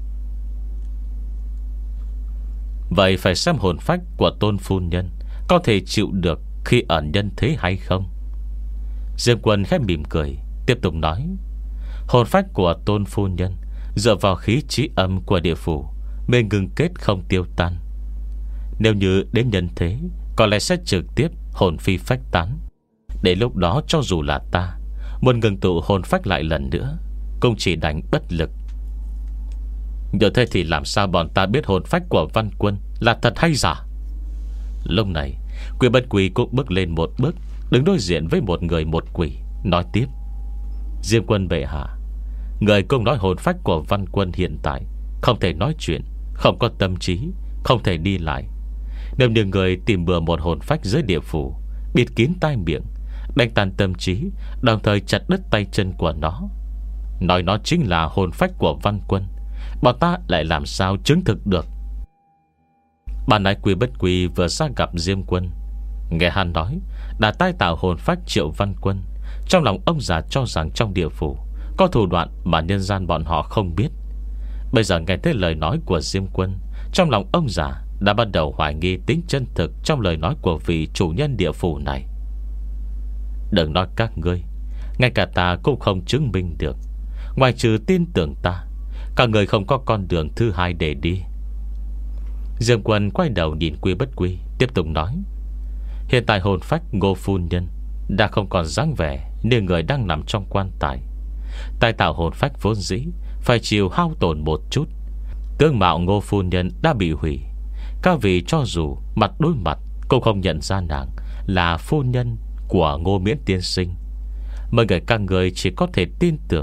Speaker 1: Vậy phải xem hồn phách của Tôn phu nhân có thể chịu được khi ở nhân thế hay không. Diêm Quân khẽ mỉm cười, tiếp tục nói: Hồn phách của Tôn phu nhân dựa vào khí trí âm của địa phủ mới ngừng kết không tiêu tan. Nếu như đến nhân thế, có lẽ sẽ trực tiếp hồn phi phách tán. Đến lúc đó cho dù là ta muốn ngừng tụ hồn phách lại lần nữa, cũng chỉ đánh bất lực. Như thế thì làm sao bọn ta biết hồn phách của Văn Quân là thật hay giả? Lúc này Quỷ Bất Quỷ cũng bước lên một bước, đứng đối diện với một người một quỷ, nói tiếp: Diêm Quân bệ hạ, người cũng nói hồn phách của Văn Quân hiện tại không thể nói chuyện, không có tâm trí, không thể đi lại. Nếu như người tìm bừa một hồn phách dưới địa phủ, bịt kín tai miệng, đánh tan tâm trí, đồng thời chặt đứt tay chân của nó, nói nó chính là hồn phách của Văn Quân, bọn ta lại làm sao chứng thực được? Bà nãy Quy Bất Quy vừa ra gặp Diêm Quân, nghe hắn nói đã tái tạo hồn phách Triệu Văn Quân, trong lòng ông già cho rằng trong địa phủ có thủ đoạn mà nhân gian bọn họ không biết. Bây giờ nghe thấy lời nói của Diêm Quân, trong lòng ông già đã bắt đầu hoài nghi tính chân thực trong lời nói của vị chủ nhân địa phủ này. Đừng nói các ngươi, ngay cả ta cũng không chứng minh được. Ngoài trừ tin tưởng ta, các người không có con đường thứ hai để đi. Diêm Quân quay đầu nhìn Quy Bất Quy, tiếp tục nói: Hiện tại hồn phách Ngô phu nhân đã không còn dáng vẻ như người đang nằm trong quan tài. Tài tạo hồn phách vốn dĩ phải chịu hao tổn một chút. Tướng mạo Ngô phu nhân đã bị hủy, các vị cho dù mặt đối mặt cũng không nhận ra nàng là phu nhân của Ngô Miễn tiên sinh. Mọi người các người chỉ có thể tin tưởng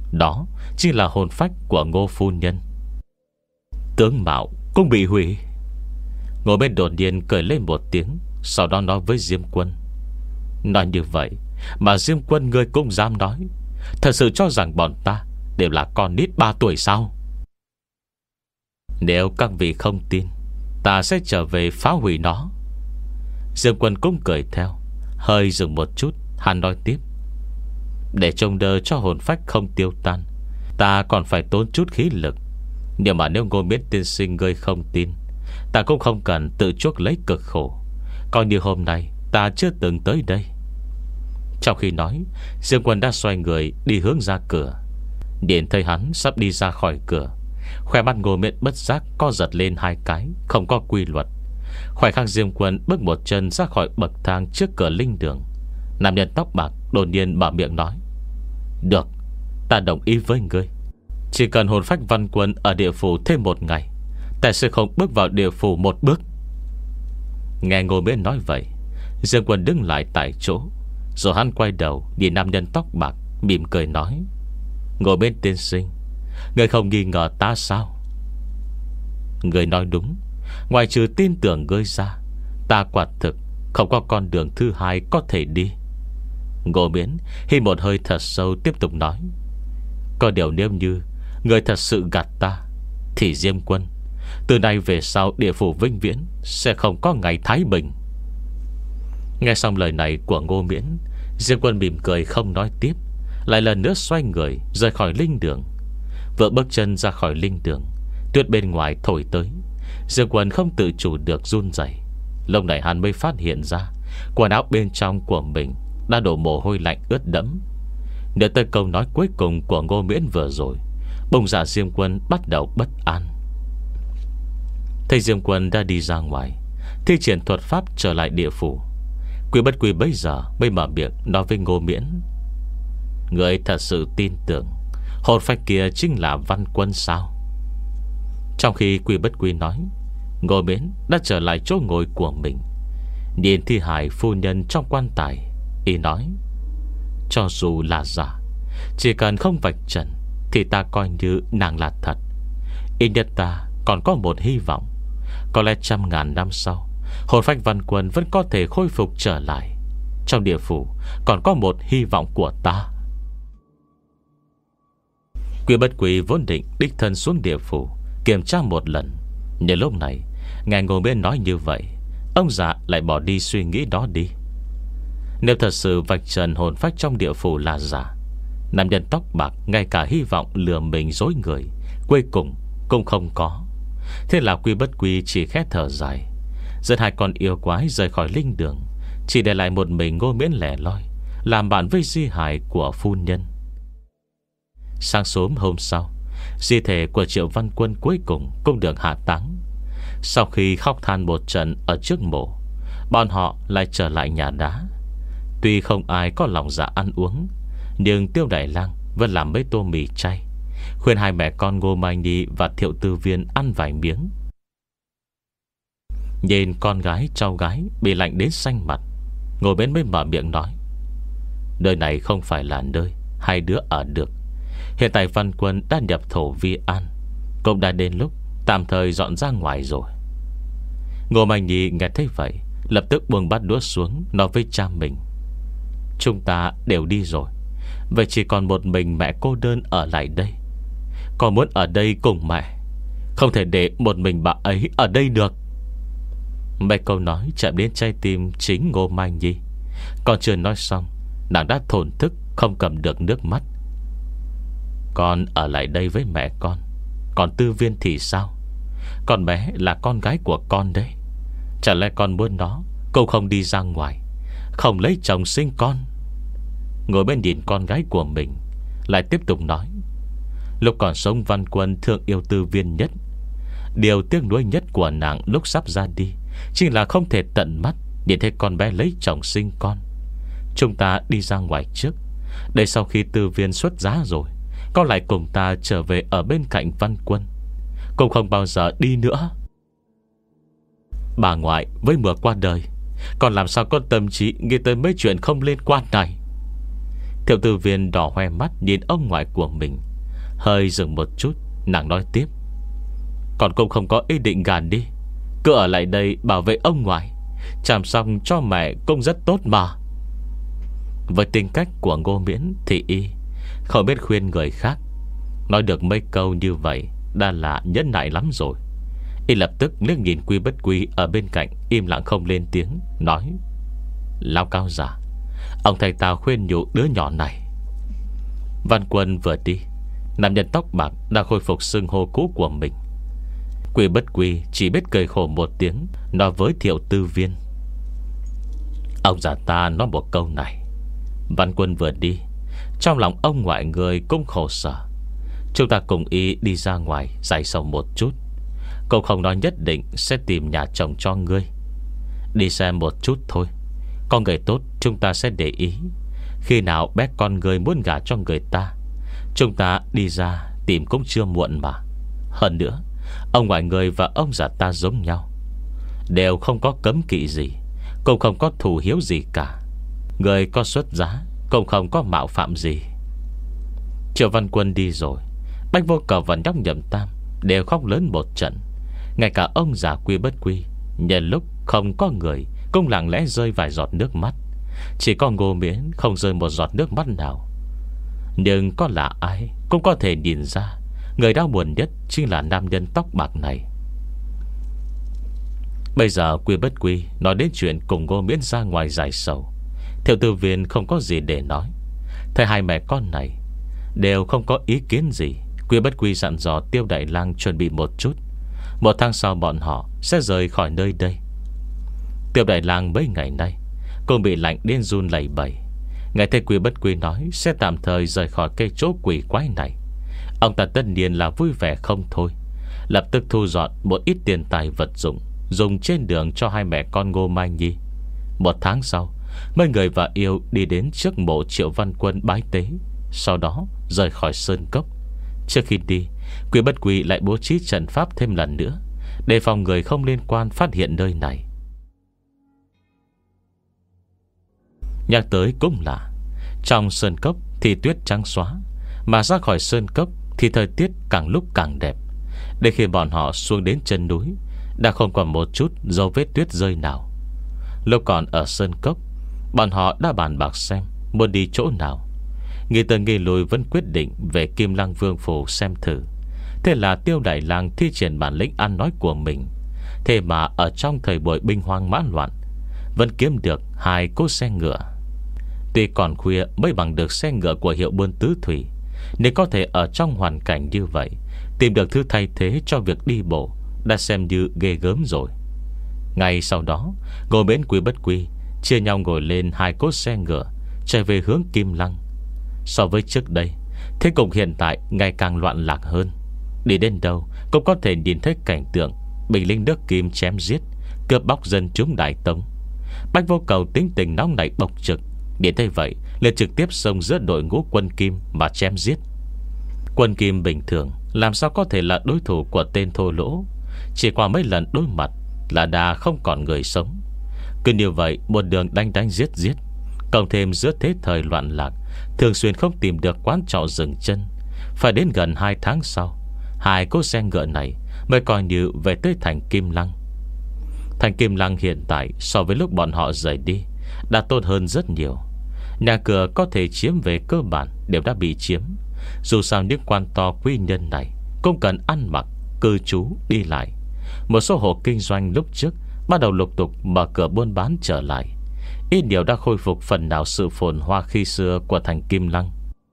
Speaker 1: Đó chính là hồn phách của Ngô phu nhân. Tướng mạo cũng bị hủy. Ngô Miễn đột nhiên cười lên một tiếng, sau đó nói với Diêm Quân: nói như vậy mà Diêm Quân ngươi cũng dám nói? Thật sự cho rằng bọn ta đều là con nít ba tuổi sao? Nếu các vị không tin, ta sẽ trở về phá hủy nó. Diêm Quân cũng cười theo. Hơi dừng một chút, hắn nói tiếp: để trông đợi cho hồn phách không tiêu tan, ta còn phải tốn chút khí lực. Nhưng mà nếu Ngô Miễn tiên sinh ngươi không tin, ta cũng không cần tự chuốc lấy cực khổ. Coi như hôm nay ta chưa từng tới đây. Trong khi nói, Diêm Quân đã xoay người đi hướng ra cửa. Điện thấy hắn sắp đi ra khỏi cửa, khỏe mắt Ngô Miễn bất giác co giật lên hai cái, không có quy luật. Khoảnh khắc Diêm Quân bước một chân ra khỏi bậc thang trước cửa linh đường, nam nhân tóc bạc đột nhiên mở miệng nói: được, ta đồng ý với ngươi. Chỉ cần hồn phách Văn Quân ở địa phủ thêm một ngày, ta sẽ không bước vào địa phủ một bước. Nghe Ngô Miễn nói vậy, Diêm Quân đứng lại tại chỗ, rồi hắn quay đầu nhìn nam nhân tóc bạc, mỉm cười nói: Ngô Miễn tiên sinh, ngươi không nghi ngờ ta sao? Ngươi nói đúng. Ngoài trừ tin tưởng ngươi ra, ta quả thực không có con đường thứ hai có thể đi. Ngô Miễn hít một hơi thật sâu, tiếp tục nói: có điều nếu như ngươi thật sự gạt ta, thì Diêm Quân, từ nay về sau địa phủ vĩnh viễn sẽ không có ngày thái bình. Nghe xong lời này của Ngô Miễn, Diêm Quân mỉm cười không nói tiếp, lại lần nữa xoay người rời khỏi linh đường. Vừa bước chân ra khỏi linh đường, tuyết bên ngoài thổi tới, Diêm Quân không tự chủ được run rẩy. Lúc này hắn mới phát hiện ra quần áo bên trong của mình đã đổ mồ hôi lạnh ướt đẫm. Nhớ tới câu nói cuối cùng của Ngô Miễn vừa rồi, bông dạ Diêm Quân bắt đầu bất an. Thấy Diêm Quân đã đi ra ngoài, thi triển thuật pháp trở lại địa phủ, Quy Bất Quy bấy giờ mới mở miệng nói với Ngô Miễn: người thật sự tin tưởng hồn phách kia chính là Văn Quân sao? Trong khi Quy Bất Quy nói, Ngô Miễn đã trở lại chỗ ngồi của mình, nhìn thi hài phu nhân trong quan tài, y nói: cho dù là giả, chỉ cần không vạch trần thì ta coi như nàng là thật. Ít nhất ta còn có một hy vọng. Có lẽ trăm ngàn năm sau, hồn phách Văn Quân vẫn có thể khôi phục trở lại. Trong địa phủ còn có một hy vọng của ta. Quy Bất Quy vốn định đích thân xuống địa phủ kiểm tra một lần, nhưng lúc này nghe Ngô Miễn nói như vậy, ông già lại bỏ đi suy nghĩ đó đi. Nếu thật sự vạch trần hồn phách trong địa phủ là giả, nam nhân tóc bạc ngay cả hy vọng lừa mình dối người cuối cùng cũng không có. Thế là Quy Bất Quy chỉ khẽ thở dài, dẫn hai con yêu quái rời khỏi linh đường, chỉ để lại một mình Ngô Miễn lẻ loi làm bạn với di hài của phu nhân. Sáng sớm hôm sau, di thể của Triệu Văn Quân cuối cùng cũng được hạ táng. Sau khi khóc than một trận ở trước mộ, bọn họ lại trở lại nhà đá. Tuy không ai có lòng dạ ăn uống, nhưng Tiêu Đại Lang vẫn làm mấy tô mì chay, khuyên hai mẹ con Ngô Mai Nhi và Thiệu Tư Viên ăn vài miếng. Nhìn con gái cháu gái bị lạnh đến xanh mặt, Ngô Miễn mới mở miệng nói: nơi này không phải là nơi hai đứa ở được. Hiện tại Văn Quân đã nhập thổ Vi An, cũng đã đến lúc tạm thời dọn ra ngoài rồi. Ngô Mai Nhi nghe thấy vậy, lập tức buông bát đũa xuống, nói với cha mình: chúng ta đều đi rồi, vậy chỉ còn một mình mẹ cô đơn ở lại đây. Con muốn ở đây cùng mẹ, không thể để một mình bà ấy ở đây được. Mấy câu nói chạm đến trái tim chính Ngô Mai Nhi. Còn chưa nói xong, nàng đã thổn thức không cầm được nước mắt. Con ở lại đây với mẹ con, còn Tư Viên thì sao? Con bé là con gái của con đấy. Chả lẽ con muốn nó cũng không đi ra ngoài, không lấy chồng sinh con? Ngồi bên nhìn con gái của mình, lại tiếp tục nói: lúc còn sống Văn Quân thương yêu Tư Viên nhất. Điều tiếc nuối nhất của nàng lúc sắp ra đi chính là không thể tận mắt nhìn thấy con bé lấy chồng sinh con. Chúng ta đi ra ngoài trước, để sau khi Tư Viên xuất giá rồi, con lại cùng ta trở về ở bên cạnh Văn Quân, cũng không bao giờ đi nữa. Bà ngoại với mùa qua đời, còn làm sao có tâm trí nghĩ tới mấy chuyện không liên quan này? Thiệu tư viên đỏ hoe mắt nhìn ông ngoại của mình. Hơi dừng một chút, nàng nói tiếp: Còn cũng không có ý định gàn đi, cứ ở lại đây bảo vệ ông ngoại, chăm sóc cho mẹ cũng rất tốt mà. Với tính cách của Ngô Miễn thì y không biết khuyên người khác. Nói được mấy câu như vậy đã là nhẫn nại lắm rồi. Y lập tức liếc nhìn Quy Bất Quy ở bên cạnh, im lặng không lên tiếng, nói: Lão cao già, ông thầy tao khuyên nhủ đứa nhỏ này. Văn Quân vừa đi, nam nhân tóc bạc đã khôi phục xưng hô cũ của mình. Quy Bất Quy chỉ biết cười khổ một tiếng, nói với Thiệu tư viên: Ông già ta nói một câu này. Văn Quân vừa đi, trong lòng ông ngoại người cũng khổ sở. Chúng ta cùng y đi ra ngoài giải sầu một chút. Cậu không nói nhất định sẽ tìm nhà chồng cho ngươi. Đi xem một chút thôi. Con người tốt chúng ta sẽ để ý. Khi nào bé con người muốn gả cho người ta, chúng ta đi ra tìm cũng chưa muộn mà. Hơn nữa, ông ngoại người và ông già ta giống nhau, đều không có cấm kỵ gì, cũng không có thù hiếu gì cả. Người có xuất giá, cũng không có mạo phạm gì. Triệu Văn Quân đi rồi, Bách Vô Cầu và nhóc Nhậm Tam đều khóc lớn một trận. Ngay cả ông già Quy Bất Quy nhân lúc không có người cũng lặng lẽ rơi vài giọt nước mắt. Chỉ có Ngô Miễn không rơi một giọt nước mắt nào. Nhưng có là ai cũng có thể nhìn ra, người đau buồn nhất chính là nam nhân tóc bạc này. Bây giờ Quy Bất Quy nói đến chuyện cùng Ngô Miễn ra ngoài giải sầu, Thiệu tư viên không có gì để nói. Thấy hai mẹ con này đều không có ý kiến gì, Quy Bất Quy dặn dò Tiêu Đại Lang chuẩn bị một chút. Một tháng sau bọn họ sẽ rời khỏi nơi đây. Tiêu Đại Lang mấy ngày nay cũng bị lạnh đến run lẩy bẩy. Nghe thấy Quy Bất Quy nói sẽ tạm thời rời khỏi cái chỗ quỷ quái này, ông ta tất nhiên là vui vẻ không thôi. Lập tức thu dọn một ít tiền tài vật dụng dùng trên đường cho hai mẹ con Ngô Mai Nhi. Một tháng sau, mấy người và yêu đi đến trước mộ Triệu Văn Quân bái tế, sau đó rời khỏi sơn cốc. Trước khi đi, Quy Bất Quy lại bố trí trận pháp thêm lần nữa, để phòng người không liên quan phát hiện nơi này. Nhắc tới cũng là, trong sơn cốc thì tuyết trắng xóa, mà ra khỏi sơn cốc thì thời tiết càng lúc càng đẹp. Để khi bọn họ xuống đến chân núi, đã không còn một chút dấu vết tuyết rơi nào. Lúc còn ở sơn cốc, bọn họ đã bàn bạc xem muốn đi chỗ nào. Nghi tới nghi lùi vẫn quyết định về Kim Lăng Vương phủ xem thử. Thế là Tiêu Đại Lang thi triển bản lĩnh ăn nói của mình. Thế mà ở trong thời buổi binh hoang mã loạn, vẫn kiếm được hai cỗ xe ngựa. Tuy còn khuya mới bằng được xe ngựa của hiệu buôn tứ thủy, nên có thể ở trong hoàn cảnh như vậy tìm được thứ thay thế cho việc đi bộ đã xem như ghê gớm rồi. Ngay sau đó, Ngô Miễn Quy Bất Quy chia nhau ngồi lên hai cỗ xe ngựa, chạy về hướng Kim Lăng. So với trước đây, thế cục hiện tại ngày càng loạn lạc hơn. Đi đến đâu cũng có thể nhìn thấy cảnh tượng binh lính nước Kim chém giết, cướp bóc dân chúng Đại Tống. Bách Vô Cầu tính tình nóng nảy bộc trực, đến thế vậy liền trực tiếp xông giữa đội ngũ quân Kim mà chém giết. Quân Kim bình thường làm sao có thể là đối thủ của tên thô lỗ. Chỉ qua mấy lần đối mặt là đã không còn người sống. Cứ như vậy một đường đánh đánh giết giết, cộng thêm giữa thế thời loạn lạc, thường xuyên không tìm được quán trọ dừng chân. Phải đến gần hai tháng sau, hai cỗ xe ngựa này mới coi như về tới thành Kim Lăng. Thành Kim Lăng hiện tại so với lúc bọn họ rời đi đã tốt hơn rất nhiều. Nhà cửa có thể chiếm về cơ bản đều đã bị chiếm. Dù sao những quan to quý nhân này cũng cần ăn mặc, cư trú, đi lại. Một số hộ kinh doanh lúc trước bắt đầu lục tục mở cửa buôn bán trở lại. Ít điều đã khôi phục phần nào sự phồn hoa khi xưa của thành Kim Lăng.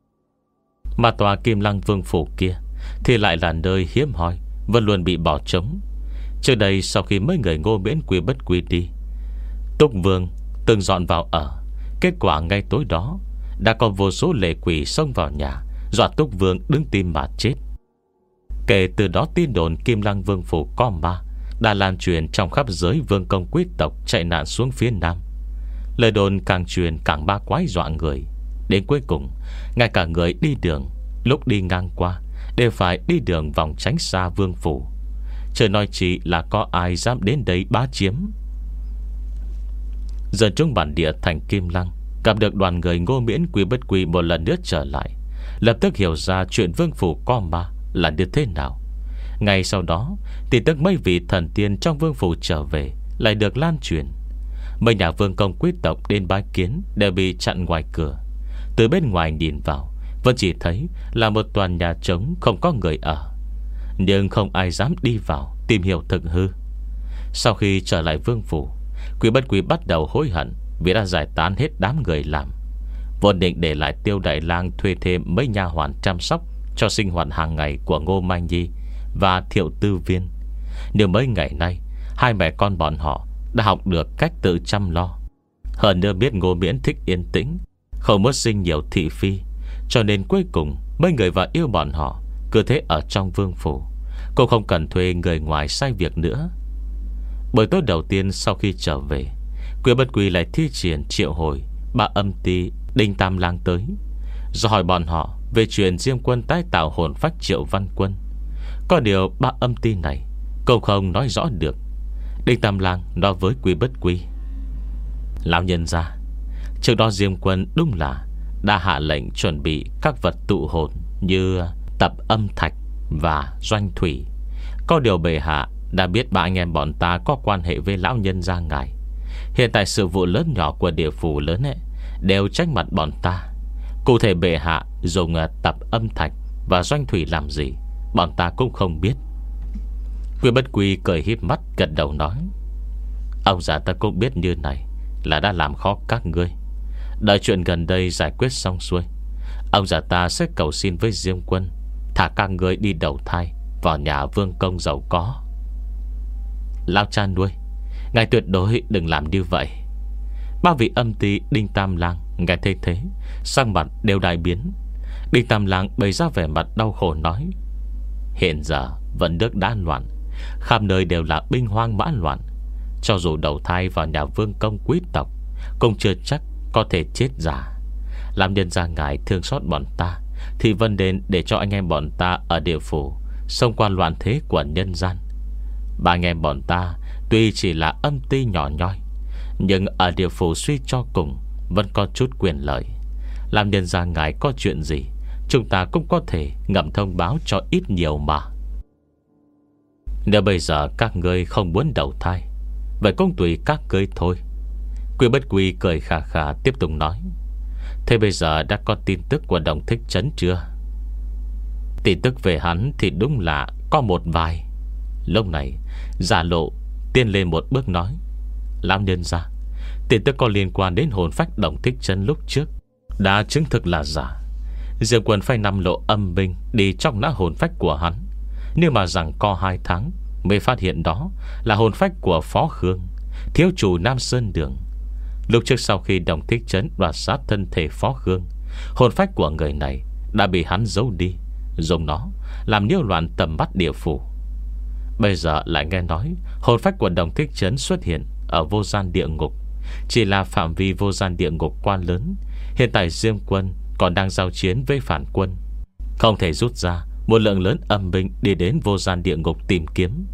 Speaker 1: Mà tòa Kim Lăng Vương phủ kia thì lại là nơi hiếm hoi, vẫn luôn bị bỏ trống. Trước đây sau khi mấy người Ngô Miễn Quy Bất Quy đi, Túc Vương từng dọn vào ở. Kết quả ngay tối đó đã có vô số lệ quỷ xông vào nhà, dọa Túc Vương đứng tim mà chết. Kể từ đó tin đồn Kim Lăng Vương phủ có ma đã lan truyền trong khắp giới vương công quý tộc chạy nạn xuống phía Nam. Lời đồn càng truyền càng ba quái dọa người. Đến cuối cùng, ngay cả người đi đường lúc đi ngang qua đều phải đi đường vòng tránh xa vương phủ. Trời nói chỉ là có ai dám đến đây bá chiếm. Dân chúng bản địa thành Kim Lăng Gặp được đoàn người Ngô Miễn Quy Bất Quy một lần nữa trở lại, lập tức hiểu ra chuyện vương phủ có ma là như thế nào. Ngay sau đó, tin tức mấy vị thần tiên trong vương phủ trở về lại được lan truyền. Mấy nhà vương công quý tộc đến bái kiến đều bị chặn ngoài cửa. Từ bên ngoài nhìn vào, vẫn chỉ thấy là một toàn nhà trống không có người ở, nhưng không ai dám đi vào tìm hiểu thực hư. Sau khi trở lại vương phủ, Quý Bất Quý bắt đầu hối hận vì đã giải tán hết đám người làm. Vốn định để lại Tiêu Đại Lang thuê thêm mấy nha hoàn chăm sóc cho sinh hoạt hàng ngày của Ngô Mai Nhi và Thiệu Tư Viên. Nhưng mấy ngày nay, hai mẹ con bọn họ đã học được cách tự chăm lo. Hơn nữa biết Ngô Miễn thích yên tĩnh, không muốn sinh nhiều thị phi, cho nên cuối cùng mấy người và yêu bọn họ cứ thế ở trong vương phủ. Cô không cần thuê người ngoài sai việc nữa. Buổi tối đầu tiên sau khi trở về, Quý Bất Quý lại thi triển triệu hồi ba âm ty Đinh Tam Lang tới, rồi hỏi bọn họ về chuyện Diêm Quân tái tạo hồn phách Triệu Văn Quân. Có điều ba âm ty này cô không nói rõ được. Đinh Tam Lang nói với Quý Bất Quý: lão nhân gia, trước đó Diêm Quân đúng là đã hạ lệnh chuẩn bị các vật tụ hồn như tập âm thạch và doanh thủy. Có điều bệ hạ đã biết ba anh em bọn ta có quan hệ với lão nhân gia ngài. Hiện tại sự vụ lớn nhỏ của địa phủ lớn ấy đều trách mặt bọn ta. Cụ thể bệ hạ dùng tập âm thạch và doanh thủy làm gì, bọn ta cũng không biết. Quý Bất Quý cười híp mắt gật đầu nói: ông già ta cũng biết như này là đã làm khó các ngươi. Đợi chuyện gần đây giải quyết xong xuôi, ông già ta sẽ cầu xin với Diêm Quân thả các ngươi đi đầu thai vào nhà vương công giàu có. Lão cha nuôi, ngài tuyệt đối đừng làm như vậy. Ba vị âm ty Đinh Tam Lang nghe thấy thế, sắc mặt đều đại biến. Đinh Tam Lang bày ra vẻ mặt đau khổ nói: hiện giờ vẫn nước đã loạn, khắp nơi đều là binh hoang mã loạn. Cho dù đầu thai vào nhà vương công quý tộc cũng chưa chắc có thể chết giả. Làm nhân gia ngài thương xót bọn ta, thì vẫn nên để cho anh em bọn ta ở địa phủ xông qua loạn thế của nhân gian. Ba anh em bọn ta tuy chỉ là âm ty nhỏ nhoi, nhưng ở địa phủ suy cho cùng vẫn có chút quyền lợi. Làm nhân gia ngài có chuyện gì, chúng ta cũng có thể ngầm thông báo cho ít nhiều mà. Nếu bây giờ các ngươi không muốn đầu thai, vậy cũng tùy các ngươi thôi. Quý Bất Quý cười khà khà tiếp tục nói: thế bây giờ đã có tin tức của Đồng Thích Trấn chưa? Tin tức về hắn thì đúng là có một vài. Lúc này Giả Lộ tiến lên một bước nói: lão nhân gia, tin tức có liên quan đến hồn phách Đồng Thích Trấn lúc trước đã chứng thực là giả. Diêm Quân phải năm lộ âm binh đi trong nã hồn phách của hắn, nhưng mà rằng co hai tháng mới phát hiện đó là hồn phách của Phó Khương, thiếu chủ Nam Sơn Đường. Lúc trước sau khi Đồng Thích Trấn đoạt sát thân thể Phó Khương, hồn phách của người này đã bị hắn giấu đi, dùng nó làm nhiễu loạn tầm mắt địa phủ. Bây giờ lại nghe nói hồn phách của Đồng Thích Trấn xuất hiện ở vô gian địa ngục. Chỉ là phạm vi vô gian địa ngục quá lớn. Hiện tại Diêm Quân còn đang giao chiến với phản quân, không thể rút ra một lượng lớn âm binh đi đến vô gian địa ngục tìm kiếm.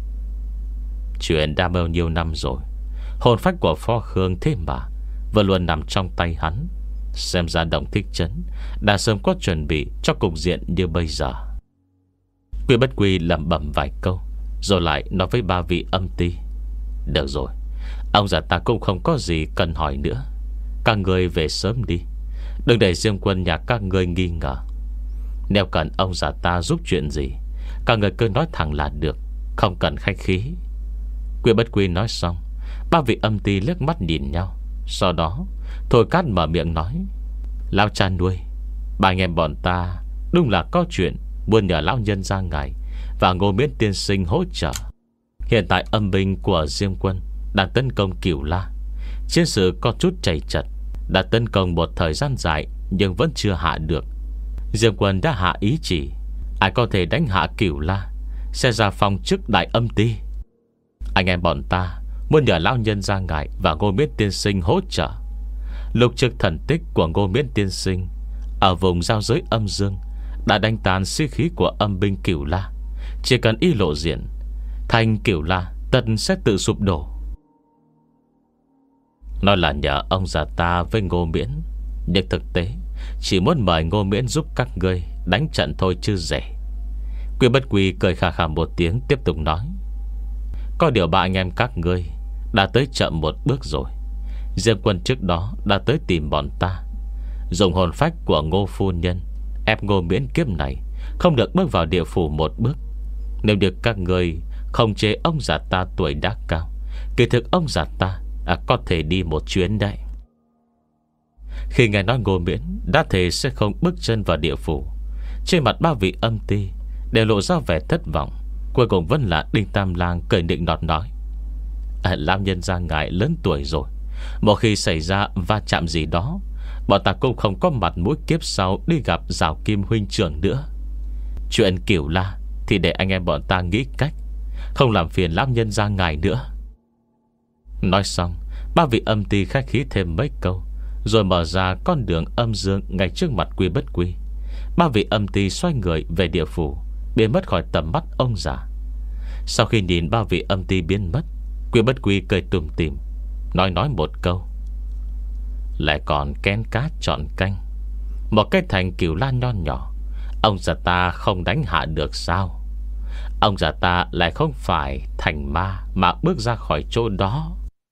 Speaker 1: Chuyện đã bao nhiêu năm rồi, hồn phách của Phó Khương thế mà vẫn luôn nằm trong tay hắn. Xem ra Đồng Thích Trấn đã sớm có chuẩn bị cho cục diện như bây giờ. Quý Bất Quý lẩm bẩm vài câu, rồi lại nói với ba vị âm ty: được rồi, ông già ta cũng không có gì cần hỏi nữa. Các người về sớm đi, đừng để Diêm Quân nhà các người nghi ngờ. Nếu cần ông già ta giúp chuyện gì, các người cứ nói thẳng là được, không cần khách khí. Quý Bất Quý nói xong, ba vị âm ty liếc mắt nhìn nhau. Sau đó Thôi Cát mở miệng nói: lão cha nuôi, ba anh em bọn ta đúng là có chuyện muốn nhờ lão nhân gia ngài và Ngô Miễn tiên sinh hỗ trợ. Hiện tại âm binh của Diêm Quân đang tấn công Cửu La. Chiến sự có chút chầy chật, đã tấn công một thời gian dài nhưng vẫn chưa hạ được. Diêm Quân đã hạ ý chỉ, ai có thể đánh hạ Cửu La sẽ ra phong chức đại âm ty. Anh em bọn ta muốn nhờ lão nhân gia ngài và Ngô Miễn tiên sinh hỗ trợ. Lục trực thần tích của Ngô Miễn tiên sinh ở vùng giao giới âm dương đã đánh tàn sĩ khí của âm binh Cửu La. Chỉ cần y lộ diện, thành Cửu La tất sẽ tự sụp đổ. Nói là nhờ ông già ta với Ngô Miễn, nhưng thực tế chỉ muốn mời Ngô Miễn giúp các ngươi đánh trận thôi chứ rẻ. Quy Bất Quy cười khà khà một tiếng, tiếp tục nói: có điều ba anh em các ngươi đã tới chậm một bước rồi. Diêm Quân trước đó đã tới tìm bọn ta, dùng hồn phách của Ngô phu nhân ép Ngô Miễn kiếp này không được bước vào địa phủ một bước. Nếu được các ngươi không chế ông già ta tuổi đã cao, kỳ thực ông già ta à, có thể đi một chuyến đấy. Khi nghe nói Ngô Miễn đã thề sẽ không bước chân vào địa phủ, trên mặt ba vị âm ti đều lộ ra vẻ thất vọng. Cuối cùng vẫn là Đinh Tam Lang cười nịnh nọt nói: à, lão nhân gia ngài lớn tuổi rồi, một khi xảy ra va chạm gì đó, bọn ta cũng không có mặt mũi kiếp sau đi gặp Giảo Kim huynh trưởng nữa. Chuyện Cửu La thì để anh em bọn ta nghĩ cách, không làm phiền lão nhân gia ngài nữa. Nói xong, ba vị âm ti khách khí thêm mấy câu, rồi mở ra con đường âm dương ngay trước mặt Quy Bất Quy. Ba vị âm ti xoay người về địa phủ, biến mất khỏi tầm mắt ông già. Sau khi nhìn ba vị âm ti biến mất, Quy Bất Quy cười tủm tỉm, nói nói một câu: lại còn kén cá chọn canh, một cái thành Cửu La nho nhỏ, ông già ta không đánh hạ được sao? Ông già ta lại không phải thành ma mà bước ra khỏi chỗ đó.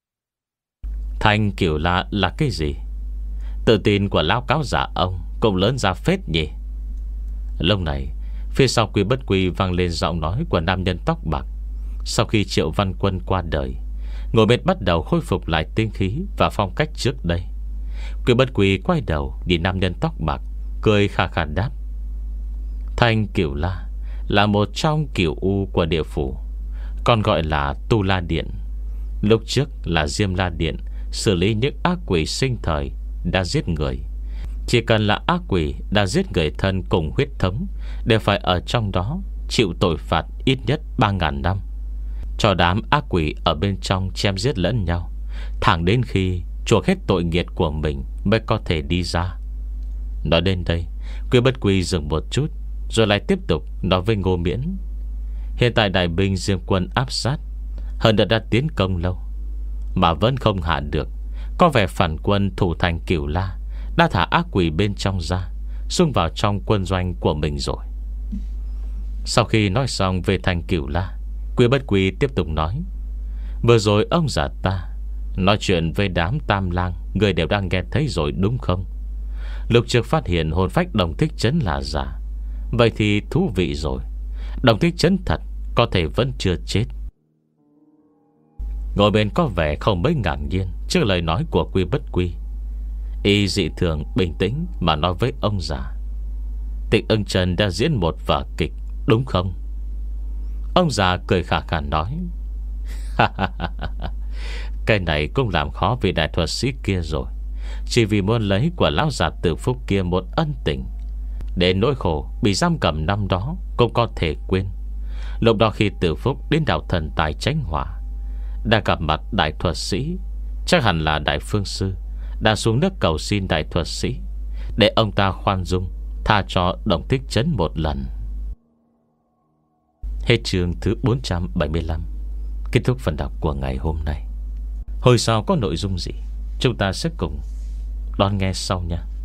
Speaker 1: Thành Cửu La là cái gì? Tự tin của lão cáo giả ông cũng lớn ra phết nhỉ. Lúc này, phía sau Quy Bất Quy vang lên giọng nói của nam nhân tóc bạc. Sau khi Triệu Văn Quân qua đời, ngồi bên bắt đầu khôi phục lại tinh khí và phong cách trước đây. Quy Bất Quy quay đầu nhìn nam nhân tóc bạc, cười khà khà đáp: Thanh Cửu La là một trong cửu u của địa phủ, còn gọi là Tu La Điện. Lúc trước là Diêm La Điện xử lý những ác quỷ sinh thời đã giết người. Chỉ cần là ác quỷ đã giết người thân cùng huyết thống đều phải ở trong đó chịu tội phạt ít nhất ba ngàn năm, cho đám ác quỷ ở bên trong chém giết lẫn nhau, thẳng đến khi chuộc hết tội nghiệt của mình mới có thể đi ra. Nói đến đây, Quy Bất Quy dừng một chút, rồi lại tiếp tục nói với Ngô Miễn: hiện tại đại binh Diêm quân áp sát, hơn đã đã tiến công lâu mà vẫn không hạ được. Có vẻ phản quân thủ thành Cửu La đã thả ác quỷ bên trong ra, xung vào trong quân doanh của mình rồi. Sau khi nói xong về thành Cửu La, Quy Bất Quy tiếp tục nói: vừa rồi ông già ta nói chuyện với đám Tam Lang, người đều đang nghe thấy rồi đúng không? Lục trước phát hiện hồn phách Đồng Thích Trấn là giả. Vậy thì thú vị rồi, Đồng Thích Trấn thật có thể vẫn chưa chết. Ngồi bên có vẻ không mấy ngạc nhiên trước lời nói của Quy Bất Quy. Y dị thường bình tĩnh mà nói với ông già: Tịch Ưng Trần đã diễn một vở kịch đúng không? Ông già cười khà khà nói: cái này cũng làm khó vị đại thuật sĩ kia rồi. Chỉ vì muốn lấy của lão già Tử Phúc kia một ân tình, để nỗi khổ bị giam cầm năm đó cũng có thể quên. Lúc đó khi Tử Phúc đến đảo Thần Tài Chánh Hỏa, đã gặp mặt đại thuật sĩ, chắc hẳn là Đại Phương Sư, đã xuống nước cầu xin đại thuật sĩ để ông ta khoan dung tha cho Đồng Thích Trấn một lần. Hết chương thứ bốn trăm bảy mươi lăm. Kết thúc phần đọc của ngày hôm nay. Hồi sau có nội dung gì chúng ta sẽ cùng đón nghe sau nha.